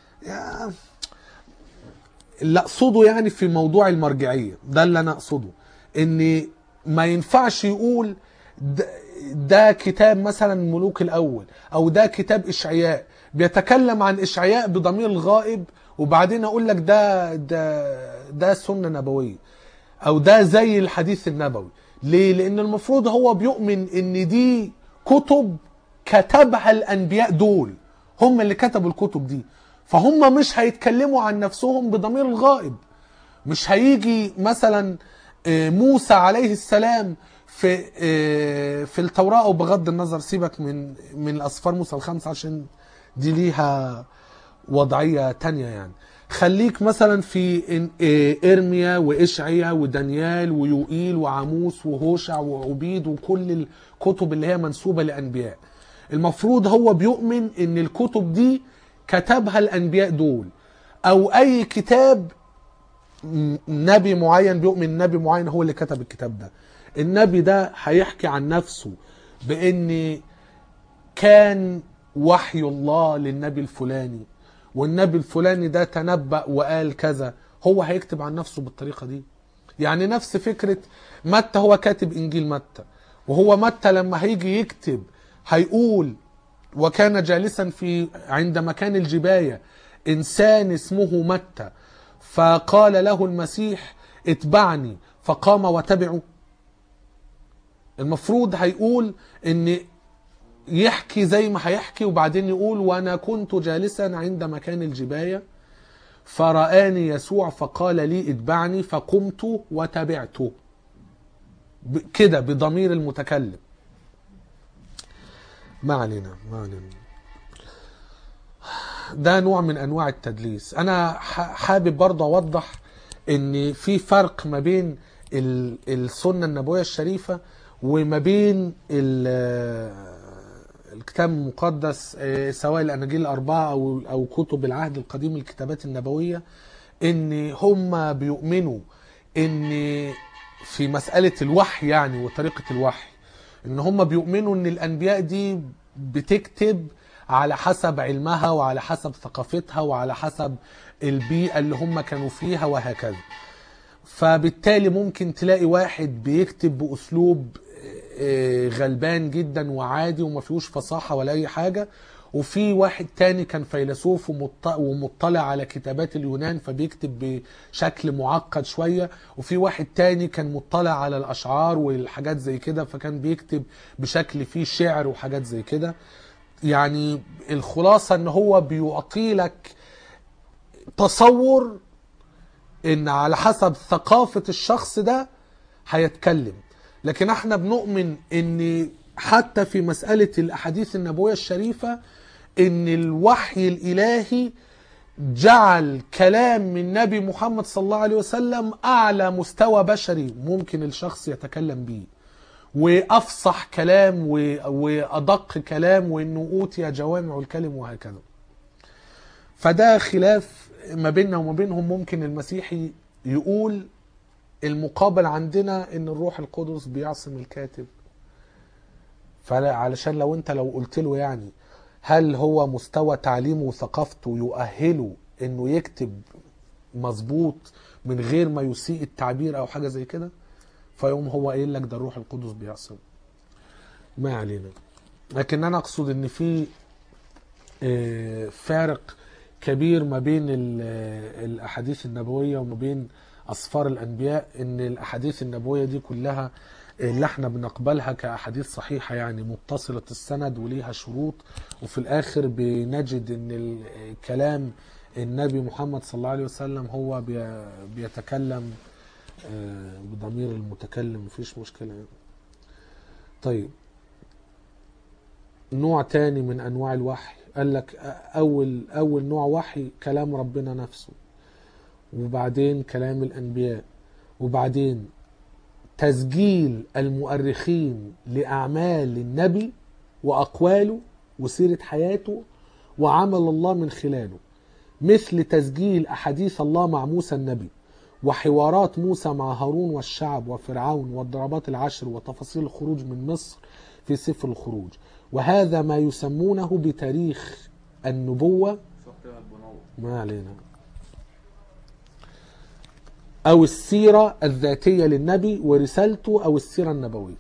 اللي اقصده يعني في موضوع المرجعية ده اللي انا اقصده، ان ما ينفعش يقول ده, ده كتاب مثلا ملوك الاول او ده كتاب اشعياء بيتكلم عن اشعياء بضمير الغائب وبعدين اقول لك ده ده ده سنة نبوية او ده زي الحديث النبوي. ليه؟ لان المفروض هو بيؤمن ان دي كتب كتبها الانبياء، دول هم اللي كتبوا الكتب دي، فهم مش هيتكلموا عن نفسهم بضمير الغائب. مش هيجي مثلا موسى عليه السلام في في التوراة، او بغض النظر سيبك من من الاسفار موسى الخمسة عشان دي ليها وضعية تانية يعني. خليك مثلا في إن- إيه، ارميا واشعيا ودانيال ويوئيل وعاموس وهوشع وعبيد وكل الكتب اللي هي منسوبة لأنبياء. المفروض هو بيؤمن ان الكتب دي كتبها الأنبياء دول، او اي كتاب م- نبي معين بيؤمن نبي معين هو اللي كتب الكتاب ده. النبي ده هيحكي عن نفسه بان كان وحي الله للنبي الفلاني، والنبي الفلاني ده تنبأ وقال كذا، هو هيكتب عن نفسه بالطريقة دي. يعني نفس فكرة متى، هو كاتب إنجيل متى، وهو متى لما هيجي يكتب هيقول وكان جالسا في عند مكان الجباية إنسان اسمه متى فقال له المسيح اتبعني فقام وتبعه. المفروض هيقول ان يحكي زي ما هيحكي، وبعدين يقول وانا كنت جالسا عند مكان الجباية فرآني يسوع فقال لي اتبعني فقمت وتبعته، ب- كده بضمير المتكلم. ما علينا ما علينا. ده نوع من انواع التدليس. انا ح- حابب برضه اوضح ان في فرق ما بين ال- السنة النبوية الشريفة وما بين ال- الكتاب المقدس، آه، سواء الاناجيل الاربعه او او كتب العهد القديم الكتابات النبويه، ان هم بيؤمنوا ان في مساله الوحي يعني وطريقه الوحي، ان هم بيؤمنوا ان الانبياء دي بتكتب على حسب علمها وعلى حسب ثقافتها وعلى حسب البيئه اللي هم كانوا فيها وهكذا. فبالتالي ممكن تلاقي واحد بيكتب بأسلوب آه، غلبان جدا وعادي وما فيهوش فصاحة ولا أي حاجة، وفي واحد تاني كان فيلسوف ومط- ومطلع على كتابات اليونان فبيكتب بشكل معقد شوية، وفي واحد تاني كان مطلع على الأشعار والحاجات زي كده فكان بيكتب بشكل فيه شعر وحاجات زي كده. يعني الخلاصة ان هو بيعطي لك تصور ان على حسب ثقافة الشخص ده هيتكلم. لكن احنا بنؤمن ان حتى في مسألة الاحاديث النبوية الشريفة ان الوحي الالهي جعل كلام من نبي محمد صلى الله عليه وسلم اعلى مستوى بشري ممكن الشخص يتكلم به، وافصح كلام و- وادق كلام، وانه اوتي جوامع الكلم وهكذا. فده خلاف ما بيننا وما بينهم. ممكن المسيحي يقول المقابل عندنا ان الروح القدس بيعصم الكاتب، فعلشان لو انت لو قلت له يعني هل هو مستوى تعليمه وثقافته يؤهله انه يكتب مظبوط من غير ما يسيء التعبير او حاجة زي كده، فيقوم هو قايل لك ده الروح القدس بيعصم. ما علينا. لكن انا اقصد ان في آه، فارق كبير ما بين ال- الاحاديث النبويه وما بين اسفار الانبياء، ان الاحاديث النبويه دي كلها اللي احنا بنقبلها كاحاديث صحيحه يعني متصله السند وليها شروط، وفي الاخر بنجد ان ال- كلام النبي محمد صلى الله عليه وسلم هو بي- بيتكلم آه، بضمير المتكلم، مفيش مشكله يعني. طيب، نوع تاني من انواع الوحي قال لك اول اول نوع وحي كلام ربنا نفسه، وبعدين كلام الانبياء، وبعدين تسجيل المؤرخين لاعمال النبي واقواله وسيرة حياته وعمل الله من خلاله، مثل تسجيل احاديث الله مع موسى النبي وحوارات موسى مع هارون والشعب وفرعون والضربات العشر وتفاصيل الخروج من مصر في سفر الخروج. وهذا ما يسمونه بتاريخ النبوة، ما علينا، أو السيرة الذاتية للنبي ورسالته أو السيرة النبوية.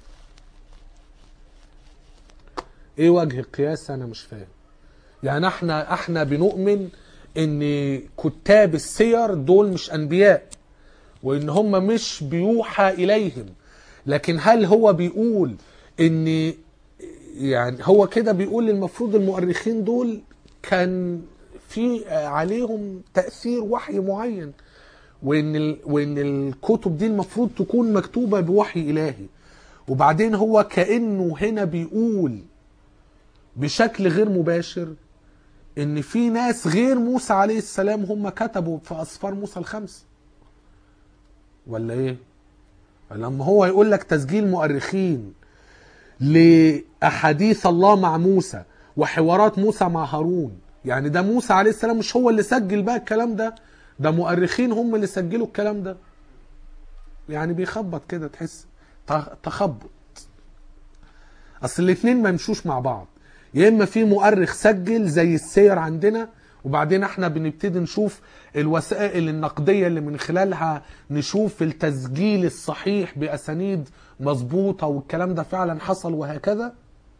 إيه وجه القياس؟ أنا مش فاهم. يعني احنا احنا بنؤمن ان كتاب السير دول مش انبياء، وان هم مش بيوحى اليهم، لكن هل هو بيقول ان يعني هو كده بيقول المفروض المؤرخين دول كان في عليهم تأثير وحي معين، وان ال... وان الكتب دي المفروض تكون مكتوبة بوحي الهي، وبعدين هو كأنه هنا بيقول بشكل غير مباشر ان في ناس غير موسى عليه السلام هم كتبوا في اسفار موسى الخمس، ولا ايه؟ لما هو يقول لك تسجيل مؤرخين لاحاديث الله مع موسى وحوارات موسى مع هارون، يعني ده موسى عليه السلام مش هو اللي سجل بقى الكلام ده، ده مؤرخين هم اللي سجلوا الكلام ده. يعني بيخبط كده، تحس تخبط. اصل الاتنين ما يمشوش مع بعض، يا اما في مؤرخ سجل زي السير عندنا، وبعدين احنا بنبتدي نشوف الوسائل النقدية اللي من خلالها نشوف التسجيل الصحيح بأسانيد مظبوطة والكلام ده فعلا حصل وهكذا،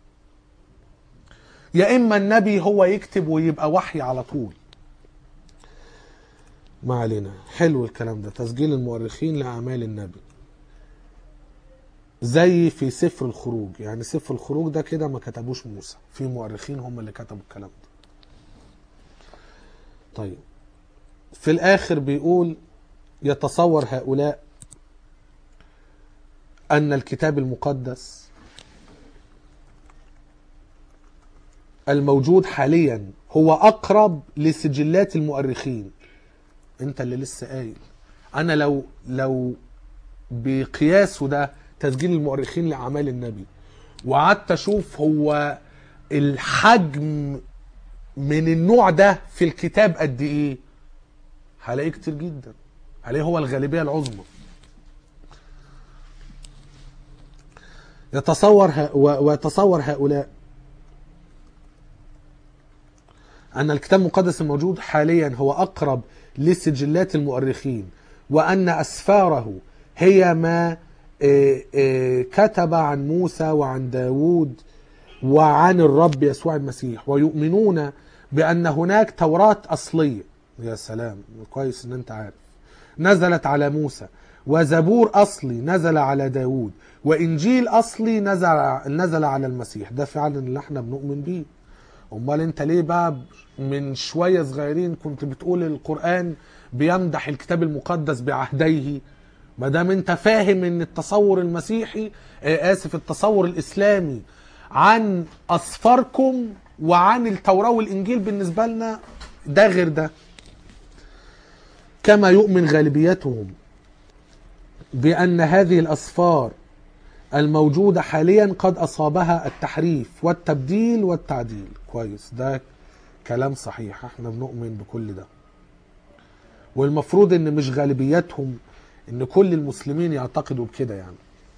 يا اما النبي هو يكتب ويبقى وحي على طول. ما علينا. حلو الكلام ده، تسجيل المؤرخين لأعمال النبي زي في سفر الخروج. يعني سفر الخروج ده كده ما كتبوش موسى، في مؤرخين هم اللي كتبوا الكلام ده. طيب في الآخر بيقول يتصور هؤلاء أن الكتاب المقدس الموجود حاليا هو أقرب لسجلات المؤرخين. انت اللي لسه قايل، أنا لو لو بقياسه ده تسجيل المؤرخين لأعمال النبي وقعدت أشوف هو الحجم من النوع ده في الكتاب قد إيه، هلاقيه كتير جدا، هلاقيه هو الغالبية العظمى. يتصور ه... ويتصور هؤلاء أن الكتاب المقدس الموجود حاليا هو أقرب لسجلات المؤرخين، وأن أسفاره هي ما كتب عن موسى وعن داود وعن الرب يسوع المسيح، ويؤمنون بأن هناك توراة أصلية. يا سلام، كويس ان انت عارف. نزلت على موسى، وزبور أصلي نزل على داود، وإنجيل أصلي نزل نزل على المسيح. ده فعلا اللي احنا بنؤمن بيه. امال انت ليه بقى من شوية صغيرين كنت بتقول القرآن بيمدح الكتاب المقدس بعهديه؟ ما دام انت فاهم ان التصور المسيحي آه اسف التصور الاسلامي عن اصفاركم وعن التوراة والانجيل بالنسبة لنا ده غير ده. كما يؤمن غالبيتهم بأن هذه الأسفار الموجودة حاليا قد أصابها التحريف والتبديل والتعديل. كويس، ده كلام صحيح، احنا بنؤمن بكل ده. والمفروض ان مش غالبيتهم، ان كل المسلمين يعتقدوا بكده يعني.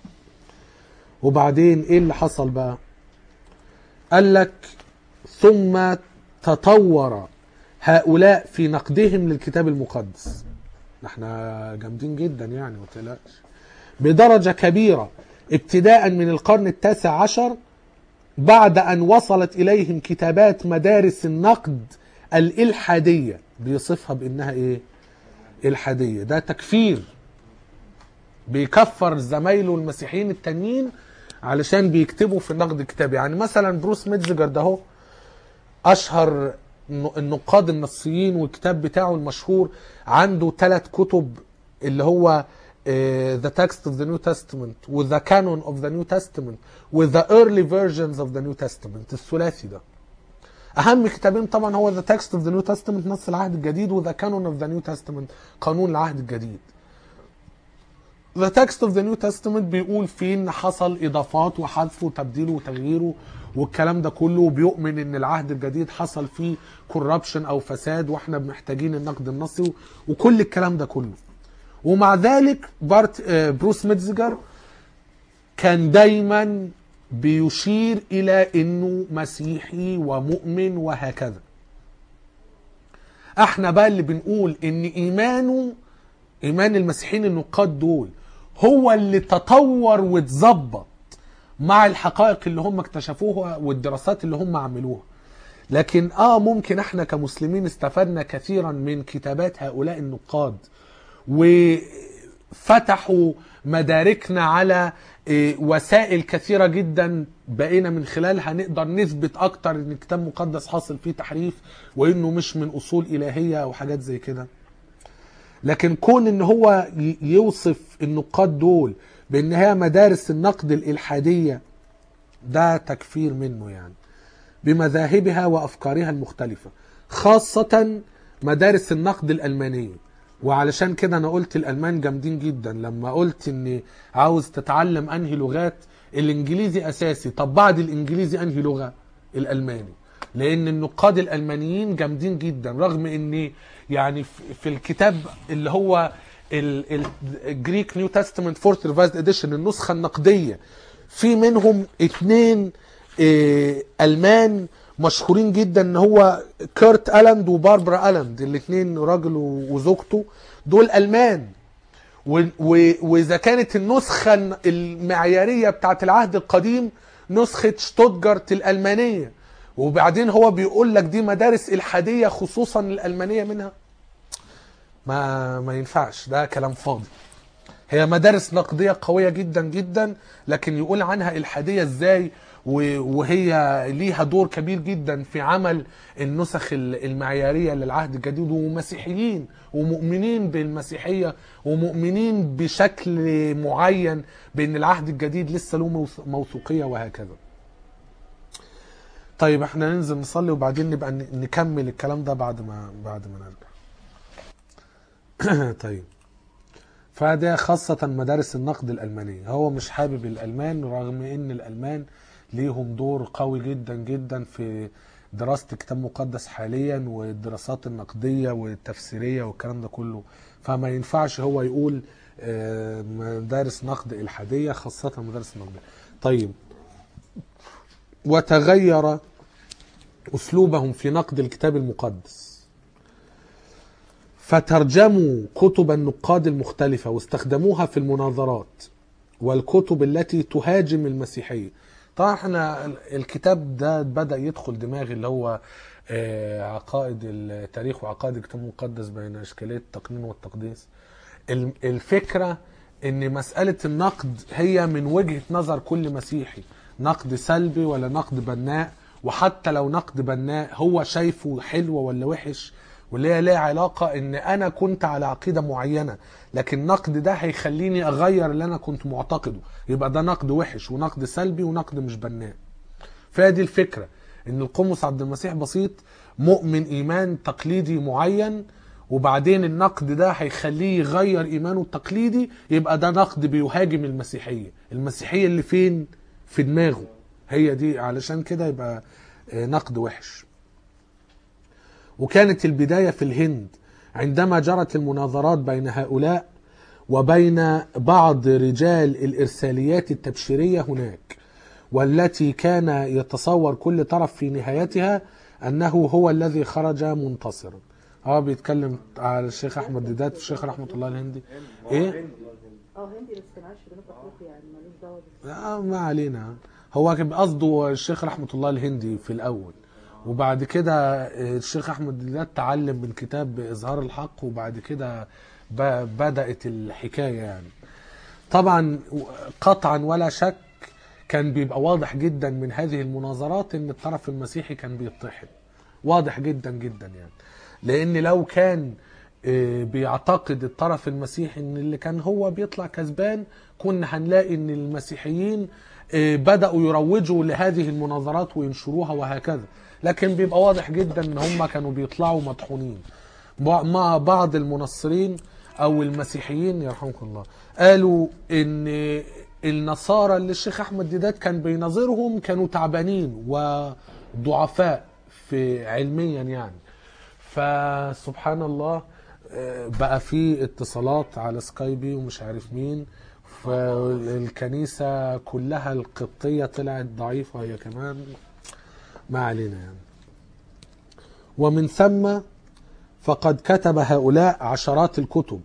وبعدين ايه اللي حصل بقى؟ قال لك ثم تطور هؤلاء في نقدهم للكتاب المقدس. احنا جامدين جدا يعني، ما تقلقش. بدرجة كبيرة ابتداء من القرن التاسع عشر، بعد أن وصلت إليهم كتابات مدارس النقد الإلحادية. بيصفها بأنها إيه؟ إلحادية. ده تكفير، بيكفر زمايله المسيحيين التانيين علشان بيكتبوا في النقد الكتابي. يعني مثلا بروس ميتزجر ده هو أشهر النقاد النصيين، والكتاب بتاعه المشهور عنده ثلاث كتب اللي هو Uh, the text of the New Testament with the canon of the New Testament with the early versions of the New Testament. الثلاثي ده أهم كتابين طبعا هو the text of the New Testament نص العهد الجديد و the canon of the New Testament قانون العهد الجديد. The text of the New Testament بيقول فيه إن حصل إضافات وحذف وتبديل وتغيير والكلام ده كله، وبيؤمن إن العهد الجديد حصل فيه corruption أو فساد وإحنا محتاجين النقد النصي وكل الكلام ده كله. ومع ذلك بارت بروس ميتزجر كان دايما بيشير إلى إنه مسيحي ومؤمن وهكذا. احنا بقى اللي بنقول إن إيمانه، إيمان المسيحيين النقاد دول، هو اللي تطور وتظبط مع الحقائق اللي هم اكتشفوها والدراسات اللي هم عملوها. لكن آه ممكن احنا كمسلمين استفدنا كثيرا من كتابات هؤلاء النقاد، وفتحوا مداركنا على وسائل كثيرة جدا بقينا من خلالها نقدر نثبت اكتر ان الكتاب المقدس حاصل فيه تحريف وانه مش من اصول الهية او حاجات زي كده. لكن كون ان هو يوصف النقاد دول بان هي مدارس النقد الالحادية، ده تكفير منه يعني، بمذاهبها وافكارها المختلفة. خاصة مدارس النقد الألمانية. وعلشان كده أنا قلت الألمان جامدين جدا لما قلت إني عاوز تتعلم أنهي لغات. الإنجليزي أساسي، طب بعد الإنجليزي أنهي لغة؟ الألماني. لأن النقاد الألمانيين جامدين جدا، رغم إني يعني في الكتاب اللي هو الجريك نيو تestament فورث ريفايزد اديشن النسخة النقدية، في منهم اتنين اه ألمان مشهورين جدا، ان هو كيرت ألاند وباربرا ألاند، الاتنين راجل وزوجته دول ألمان. واذا كانت النسخة المعيارية بتاعت العهد القديم نسخة شتوتجارت الألمانية، وبعدين هو بيقول لك دي مدارس إلحادية خصوصا الألمانية منها، ما ما ينفعش، ده كلام فاضي. هي مدارس نقدية قوية جدا جدا، لكن يقول عنها إلحادية ازاي وهي ليها دور كبير جدا في عمل النسخ المعيارية للعهد الجديد، ومسيحيين ومؤمنين بالمسيحية ومؤمنين بشكل معين بأن العهد الجديد لسه له موثوقية وهكذا. طيب احنا ننزل نصلي وبعدين نبقى نكمل الكلام ده بعد ما بعد ما نرجع. طيب، فده خاصة مدارس النقد الألمانية. هو مش حابب الألمان رغم ان الألمان ليهم دور قوي جدا جدا في دراسة الكتاب المقدس حاليا والدراسات النقدية والتفسيرية والكلام ده كله، فما ينفعش هو يقول مدارس نقد إلحادية، خاصة مدارس النقدية. طيب، وتغير أسلوبهم في نقد الكتاب المقدس، فترجموا كتب النقاد المختلفة واستخدموها في المناظرات والكتب التي تهاجم المسيحية. طبعا احنا الكتاب ده بدأ يدخل دماغي، اللي هو عقائد التاريخ وعقائد الكتاب المقدس بين اشكالية التقنين والتقديس. الفكرة ان مسألة النقد هي من وجهة نظر كل مسيحي، نقد سلبي ولا نقد بناء، وحتى لو نقد بناء هو شايفه حلو ولا وحش، واللي هي لها علاقة ان انا كنت على عقيدة معينة لكن النقد ده هيخليني اغير اللي انا كنت معتقده، يبقى ده نقد وحش ونقد سلبي ونقد مش بناء. فهذه الفكرة ان القمص عبد المسيح بسيط مؤمن ايمان تقليدي معين، وبعدين النقد ده هيخليه يغير ايمانه التقليدي، يبقى ده نقد بيهاجم المسيحية. المسيحية اللي فين؟ في دماغه، هي دي، علشان كده يبقى نقد وحش. وكانت البداية في الهند عندما جرت المناظرات بين هؤلاء وبين بعض رجال الإرساليات التبشيرية هناك، والتي كان يتصور كل طرف في نهايتها أنه هو الذي خرج منتصرا. هو بيتكلم على الشيخ أحمد ديدات والشيخ رحمة الله الهندي. إيه؟ اه هندي بس كان عايش في جنوب أفريقيا، يعني مالوش دعوة بس. آه ما علينا. هو كان قصده الشيخ رحمة الله الهندي في الأول، وبعد كده الشيخ أحمد ديدات تعلم من كتاب إظهار الحق، وبعد كده بدأت الحكاية. يعني طبعا قطعا ولا شك كان بيبقى واضح جدا من هذه المناظرات ان الطرف المسيحي كان بيتطحن، واضح جدا جدا يعني. لان لو كان بيعتقد الطرف المسيحي ان اللي كان هو بيطلع كسبان، كنا هنلاقي ان المسيحيين بدأوا يروجوا لهذه المناظرات وينشروها وهكذا، لكن بيبقى واضح جدا ان هم كانوا بيطلعوا مطحونين. مع بعض المنصرين او المسيحيين يرحمكم الله قالوا ان النصارى اللي الشيخ احمد ديدات كان بيناظرهم كانوا تعبانين وضعفاء في علميا يعني. فسبحان الله بقى في اتصالات على سكايبي ومش عارف مين، فالكنيسة كلها القبطية طلعت ضعيفة هي كمان، ما علينا يعني. ومن ثم فقد كتب هؤلاء عشرات الكتب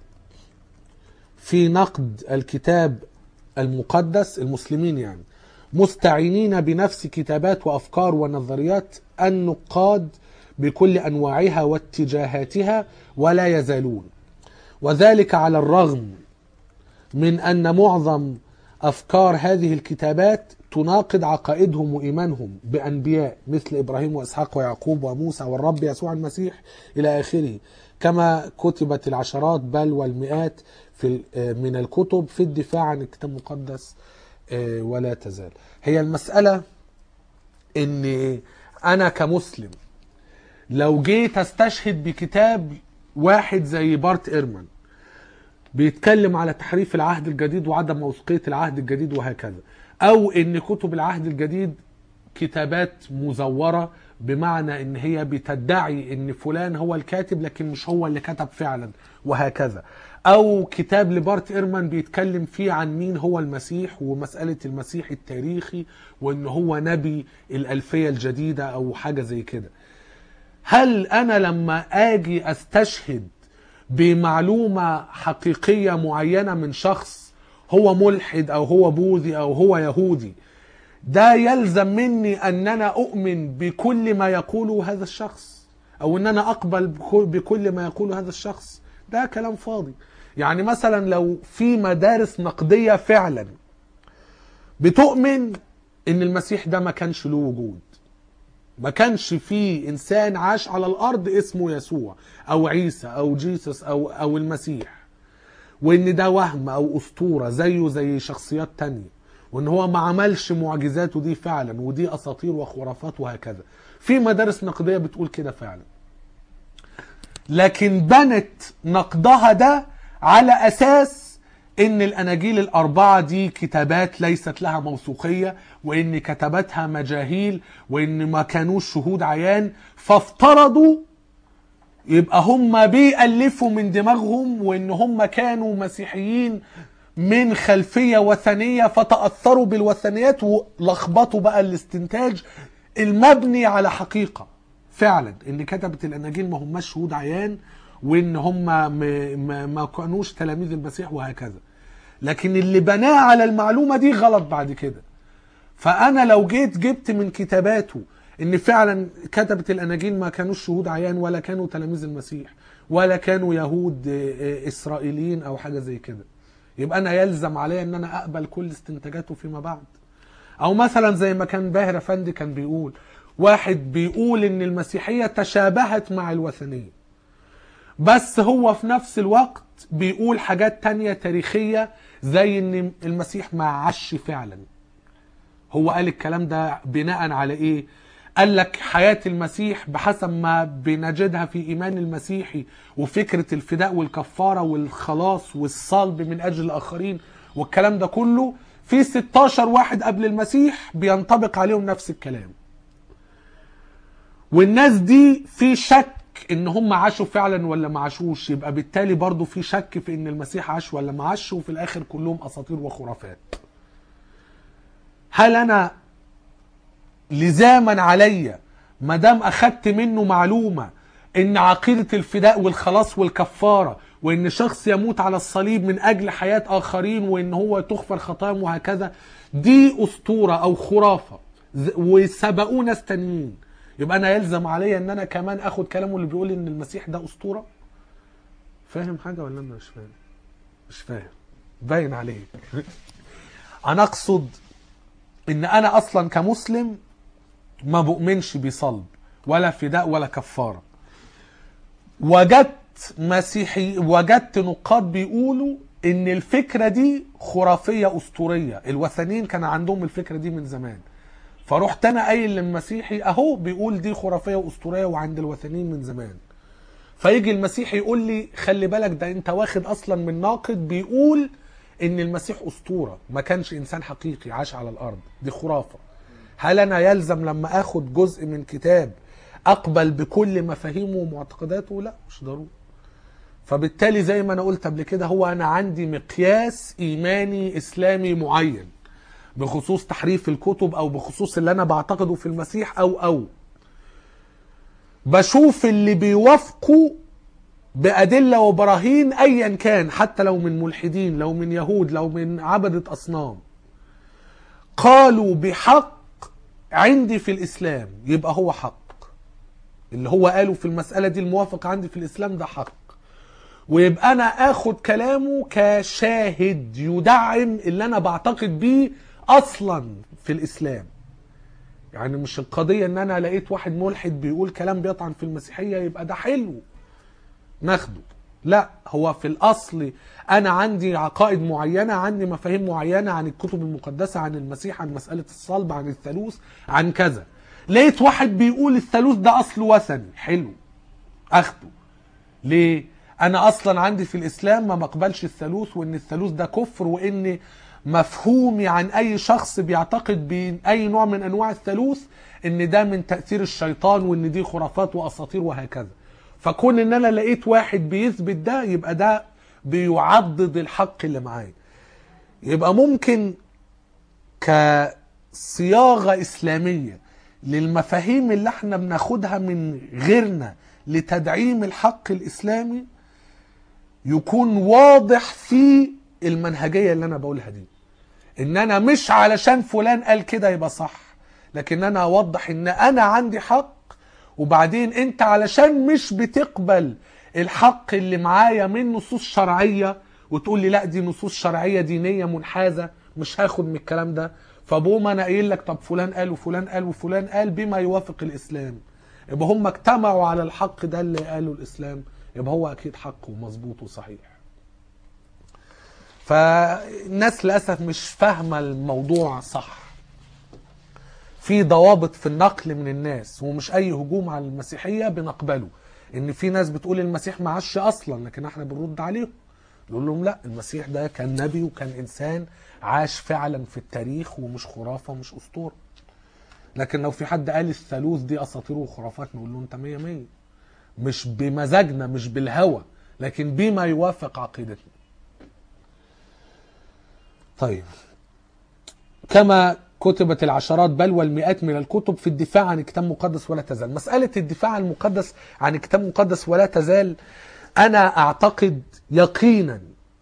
في نقد الكتاب المقدس، المسلمين يعني، مستعينين بنفس كتابات وأفكار ونظريات النقاد بكل أنواعها واتجاهاتها، ولا يزالون، وذلك على الرغم من أن معظم أفكار هذه الكتابات تناقض عقائدهم وإيمانهم بأنبياء مثل إبراهيم وإسحاق ويعقوب وموسى والرب يسوع المسيح إلى آخره، كما كتبت العشرات بل والمئات في من الكتب في الدفاع عن الكتاب المقدس ولا تزال. هي المسألة إن أنا كمسلم لو جيت استشهد بكتاب واحد زي بارت إيرمان بيتكلم على تحريف العهد الجديد وعدم موثوقية العهد الجديد وهكذا، او ان كتب العهد الجديد كتابات مزورة بمعنى ان هي بتدعي ان فلان هو الكاتب لكن مش هو اللي كتب فعلا وهكذا، او كتاب لبارت إيرمان بيتكلم فيه عن مين هو المسيح ومسألة المسيح التاريخي وان هو نبي الألفية الجديدة او حاجة زي كده. هل انا لما اجي استشهد بمعلومة حقيقية معينة من شخص هو ملحد او هو بوذي او هو يهودي، ده يلزم مني ان انا اؤمن بكل ما يقوله هذا الشخص او ان انا اقبل بكل ما يقوله هذا الشخص؟ ده كلام فاضي. يعني مثلا لو في مدارس نقدية فعلا بتؤمن ان المسيح ده ما كانش له وجود، ما كانش فيه انسان عاش على الارض اسمه يسوع او عيسى او جيسوس او او المسيح، وان ده وهم او اسطورة زيه زي شخصيات تانية، وان هو ما عملش معجزاته دي فعلا ودي اساطير وخرافات وهكذا، في مدارس نقدية بتقول كده فعلا، لكن بنت نقدها ده على اساس ان الاناجيل الاربعة دي كتابات ليست لها موثوقية، وان كتبتها مجاهيل، وان ما كانوش شهود عيان، فافترضوا يبقى هم بيألفوا من دماغهم، وان هم كانوا مسيحيين من خلفية وثنية فتأثروا بالوثنيات ولخبطوا بقى الاستنتاج المبني على حقيقة فعلا ان كتبت الاناجيل ما هماش شهود عيان، وان هم ما, ما كانوش تلاميذ المسيح وهكذا. لكن اللي بناه على المعلومة دي غلط بعد كده. فانا لو جيت جبت من كتاباته ان فعلا كتبت الاناجيل ما كانوش شهود عيان ولا كانوا تلاميذ المسيح ولا كانوا يهود اسرائيليين او حاجة زي كده، يبقى انا يلزم عليا ان انا اقبل كل استنتاجاته فيما بعد. او مثلا زي ما كان باهر افندي كان بيقول، واحد بيقول ان المسيحية تشابهت مع الوثنية، بس هو في نفس الوقت بيقول حاجات تانية تاريخية زي ان المسيح ما عاش فعلا. هو قال الكلام ده بناء على ايه؟ قال لك حياة المسيح بحسب ما بنجدها في ايمان المسيحي وفكرة الفداء والكفارة والخلاص والصلب من اجل الاخرين والكلام ده كله، في ستاشر واحد قبل المسيح بينطبق عليهم نفس الكلام، والناس دي في شك ان هم عاشوا فعلا ولا ما عاشوش، يبقى بالتالي برضو في شك في ان المسيح عاش ولا ما عاش، وفي الاخر كلهم اساطير وخرافات. هل انا لزاما عليا ما دام اخدت منه معلومة ان عقيدة الفداء والخلاص والكفارة وان شخص يموت على الصليب من اجل حياة اخرين وان هو تغفر خطاياهم وهكذا دي اسطورة او خرافة وسبقوا ناس تانيين، يبقى انا يلزم عليا ان انا كمان اخد كلامه اللي بيقول ان المسيح ده اسطورة؟ فاهم حاجة ولا انا مش فاهم؟ مش فاهم، باين عليك. انا اقصد ان انا اصلا كمسلم ما بؤمنش بصلب ولا فداء ولا كفارة. وجدت مسيحي وجدت نقاد بيقولوا ان الفكرة دي خرافية اسطورية، الوثنيين كان عندهم الفكرة دي من زمان، فروحت انا قايل للمسيحي اهو بيقول دي خرافية واسطورية وعند الوثنيين من زمان، فيجي المسيحي يقول لي خلي بالك ده انت واخد اصلا من ناقد بيقول ان المسيح اسطورة ما كانش انسان حقيقي عاش على الارض، دي خرافة. هل انا يلزم لما اخد جزء من كتاب اقبل بكل مفاهيمه ومعتقداته؟ لا، مش ضروري. فبالتالي زي ما انا قلت قبل كده، هو انا عندي مقياس ايماني اسلامي معين بخصوص تحريف الكتب او بخصوص اللي انا بعتقده في المسيح، او او بشوف اللي بيوافقوا بأدلة وبراهين ايا كان، حتى لو من ملحدين، لو من يهود، لو من عبدة اصنام، قالوا بحق عندي في الاسلام، يبقى هو حق. اللي هو قالوا في المسألة دي الموافق عندي في الاسلام ده حق، ويبقى انا اخد كلامه كشاهد يدعم اللي انا بعتقد بيه اصلا في الاسلام. يعني مش القضية ان انا لقيت واحد ملحد بيقول كلام بيطعن في المسيحية يبقى ده حلو ناخده، لا، هو في الاصل انا عندي عقائد معينة، عندي مفاهيم معينة عن الكتب المقدسة، عن المسيح، عن مسألة الصلب، عن الثالوث، عن كذا. لقيت واحد بيقول الثالوث ده اصله وثني، حلو اخده. ليه؟ انا اصلا عندي في الاسلام ما مقبلش الثالوث، وان الثالوث ده كفر، وان مفهومي عن اي شخص بيعتقد باي نوع من انواع الثالوث ان ده من تأثير الشيطان، وان دي خرافات واساطير وهكذا. فكون ان انا لقيت واحد بيثبت ده، يبقى ده بيعضد الحق اللي معايا. يبقى ممكن كصياغة اسلامية للمفاهيم اللي احنا بناخدها من غيرنا لتدعيم الحق الاسلامي يكون واضح في المنهجية اللي انا بقولها دي، ان انا مش علشان فلان قال كده يبقى صح، لكن انا اوضح ان انا عندي حق، وبعدين انت علشان مش بتقبل الحق اللي معايا من نصوص شرعية وتقول لي لا دي نصوص شرعية دينية منحازة مش هاخد من الكلام ده، فبقوم انا قايل لك طب فلان قال وفلان قال وفلان قال بما يوافق الاسلام، يبقى هم اجتمعوا على الحق ده اللي قاله الاسلام، يبقى هو اكيد حق ومظبوط وصحيح. فالناس للاسف مش فاهمه الموضوع صح. في ضوابط في النقل من الناس، ومش اي هجوم على المسيحيه بنقبله. ان في ناس بتقول المسيح ما عاش اصلا، لكن احنا بنرد عليهم نقول لهم لا، المسيح ده كان نبي وكان انسان عاش فعلا في التاريخ، ومش خرافه ومش اسطوره. لكن لو في حد قال الثالوث دي اساطير وخرافات نقول له انت مية مية، مش بمزاجنا مش بالهوى، لكن بما يوافق عقيدتنا. طيب، كما كتبت العشرات بل والمئات من الكتب في الدفاع عن كتاب مقدس ولا تزال. مسألة الدفاع عن المقدس عن كتاب مقدس ولا تزال، أنا أعتقد يقينا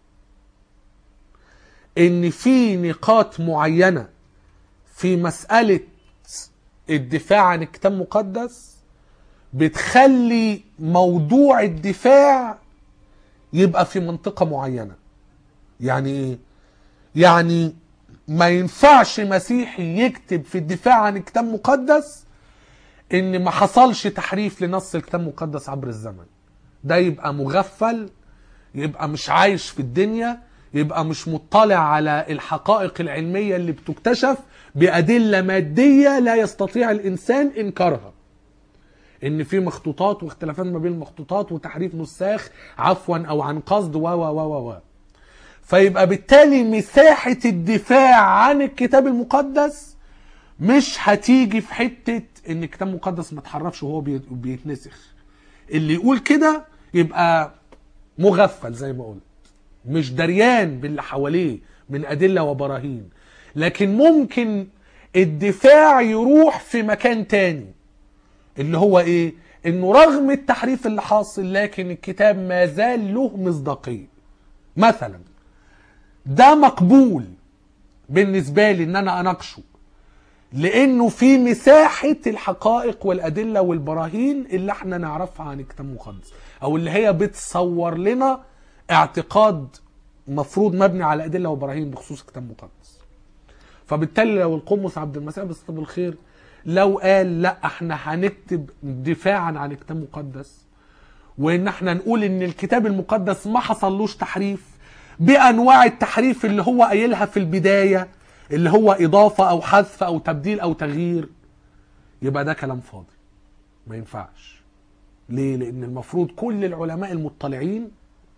إن في نقاط معينة في مسألة الدفاع عن كتاب مقدس بتخلي موضوع الدفاع يبقى في منطقة معينة. يعني إيه؟ يعني ما ينفعش مسيحي يكتب في الدفاع عن كتاب مقدس ان ما حصلش تحريف لنص الكتاب المقدس عبر الزمن. ده يبقى مغفل، يبقى مش عايش في الدنيا، يبقى مش مطلع على الحقائق العلمية اللي بتكتشف بأدلة مادية لا يستطيع الإنسان إنكارها. ان في مخطوطات واختلافات ما بين المخطوطات وتحريف نساخ عفوا او عن قصد و و و و فيبقى بالتالي مساحة الدفاع عن الكتاب المقدس مش هتيجي في حتة ان الكتاب المقدس ما تحرفش وهو بيتنسخ. اللي يقول كده يبقى مغفل زي ما قلت، مش دريان باللي حواليه من أدلة وبراهين. لكن ممكن الدفاع يروح في مكان تاني، اللي هو ايه؟ انه رغم التحريف اللي حاصل لكن الكتاب ما زال له مصداقية. مثلا ده مقبول بالنسبة لي ان انا اناقشه، لانه في مساحة الحقائق والادلة والبراهين اللي احنا نعرفها عن الكتاب المقدس، او اللي هي بتصور لنا اعتقاد مفروض مبني على ادلة وبراهين بخصوص الكتاب المقدس. فبالتالي لو القمص عبد المسيح بسطب الخير لو قال لا احنا هنكتب دفاعا عن الكتاب المقدس، وان احنا نقول ان الكتاب المقدس ما حصلوش تحريف بانواع التحريف اللي هو قايلها في البداية، اللي هو اضافة او حذف او تبديل او تغيير، يبقى ده كلام فاضي ما ينفعش. ليه؟ لان المفروض كل العلماء المطلعين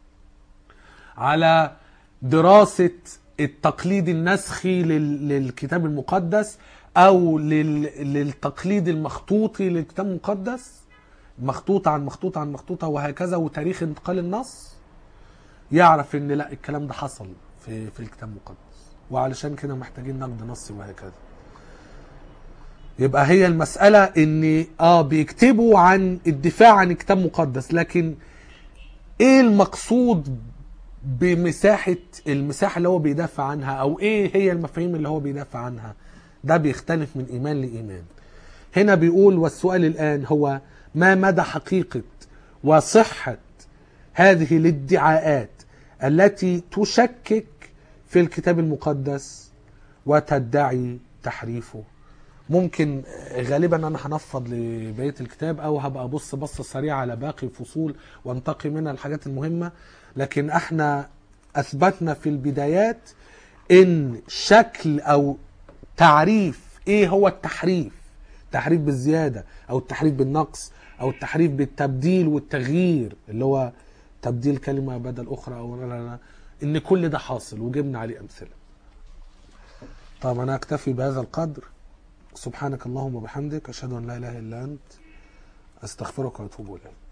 على دراسة التقليد النسخي للكتاب المقدس او للتقليد المخطوطي للكتاب المقدس، مخطوطة عن مخطوطة عن مخطوطة وهكذا، وتاريخ انتقال النص، يعرف ان لا الكلام ده حصل في في الكتاب المقدس، وعلشان كده محتاجين نقد نصي وهكذا. يبقى هي المسألة ان اه بيكتبوا عن الدفاع عن الكتاب المقدس، لكن ايه المقصود بمساحة المساحة اللي هو بيدافع عنها، او ايه هي المفاهيم اللي هو بيدافع عنها؟ ده بيختلف من ايمان لايمان. هنا بيقول والسؤال الان هو ما مدى حقيقة وصحة هذه الادعاءات التي تشكك في الكتاب المقدس وتدعي تحريفه. ممكن غالبا انا هنفض لبقية الكتاب او هبقى ابص بصة سريعة على باقي الفصول وانتقي منها الحاجات المهمة، لكن احنا اثبتنا في البدايات ان شكل او تعريف ايه هو التحريف، التحريف بالزيادة أو التحريف بالنقص أو التحريف بالتبديل والتغيير اللي هو تبديل كلمة بدل أخرى أو لا لا لا، إن كل ده حاصل وجبنا عليه أمثلة. طب أنا أكتفي بهذا القدر. سبحانك اللهم وبحمدك، أشهد أن لا إله إلا أنت، أستغفرك وأتوب إليك.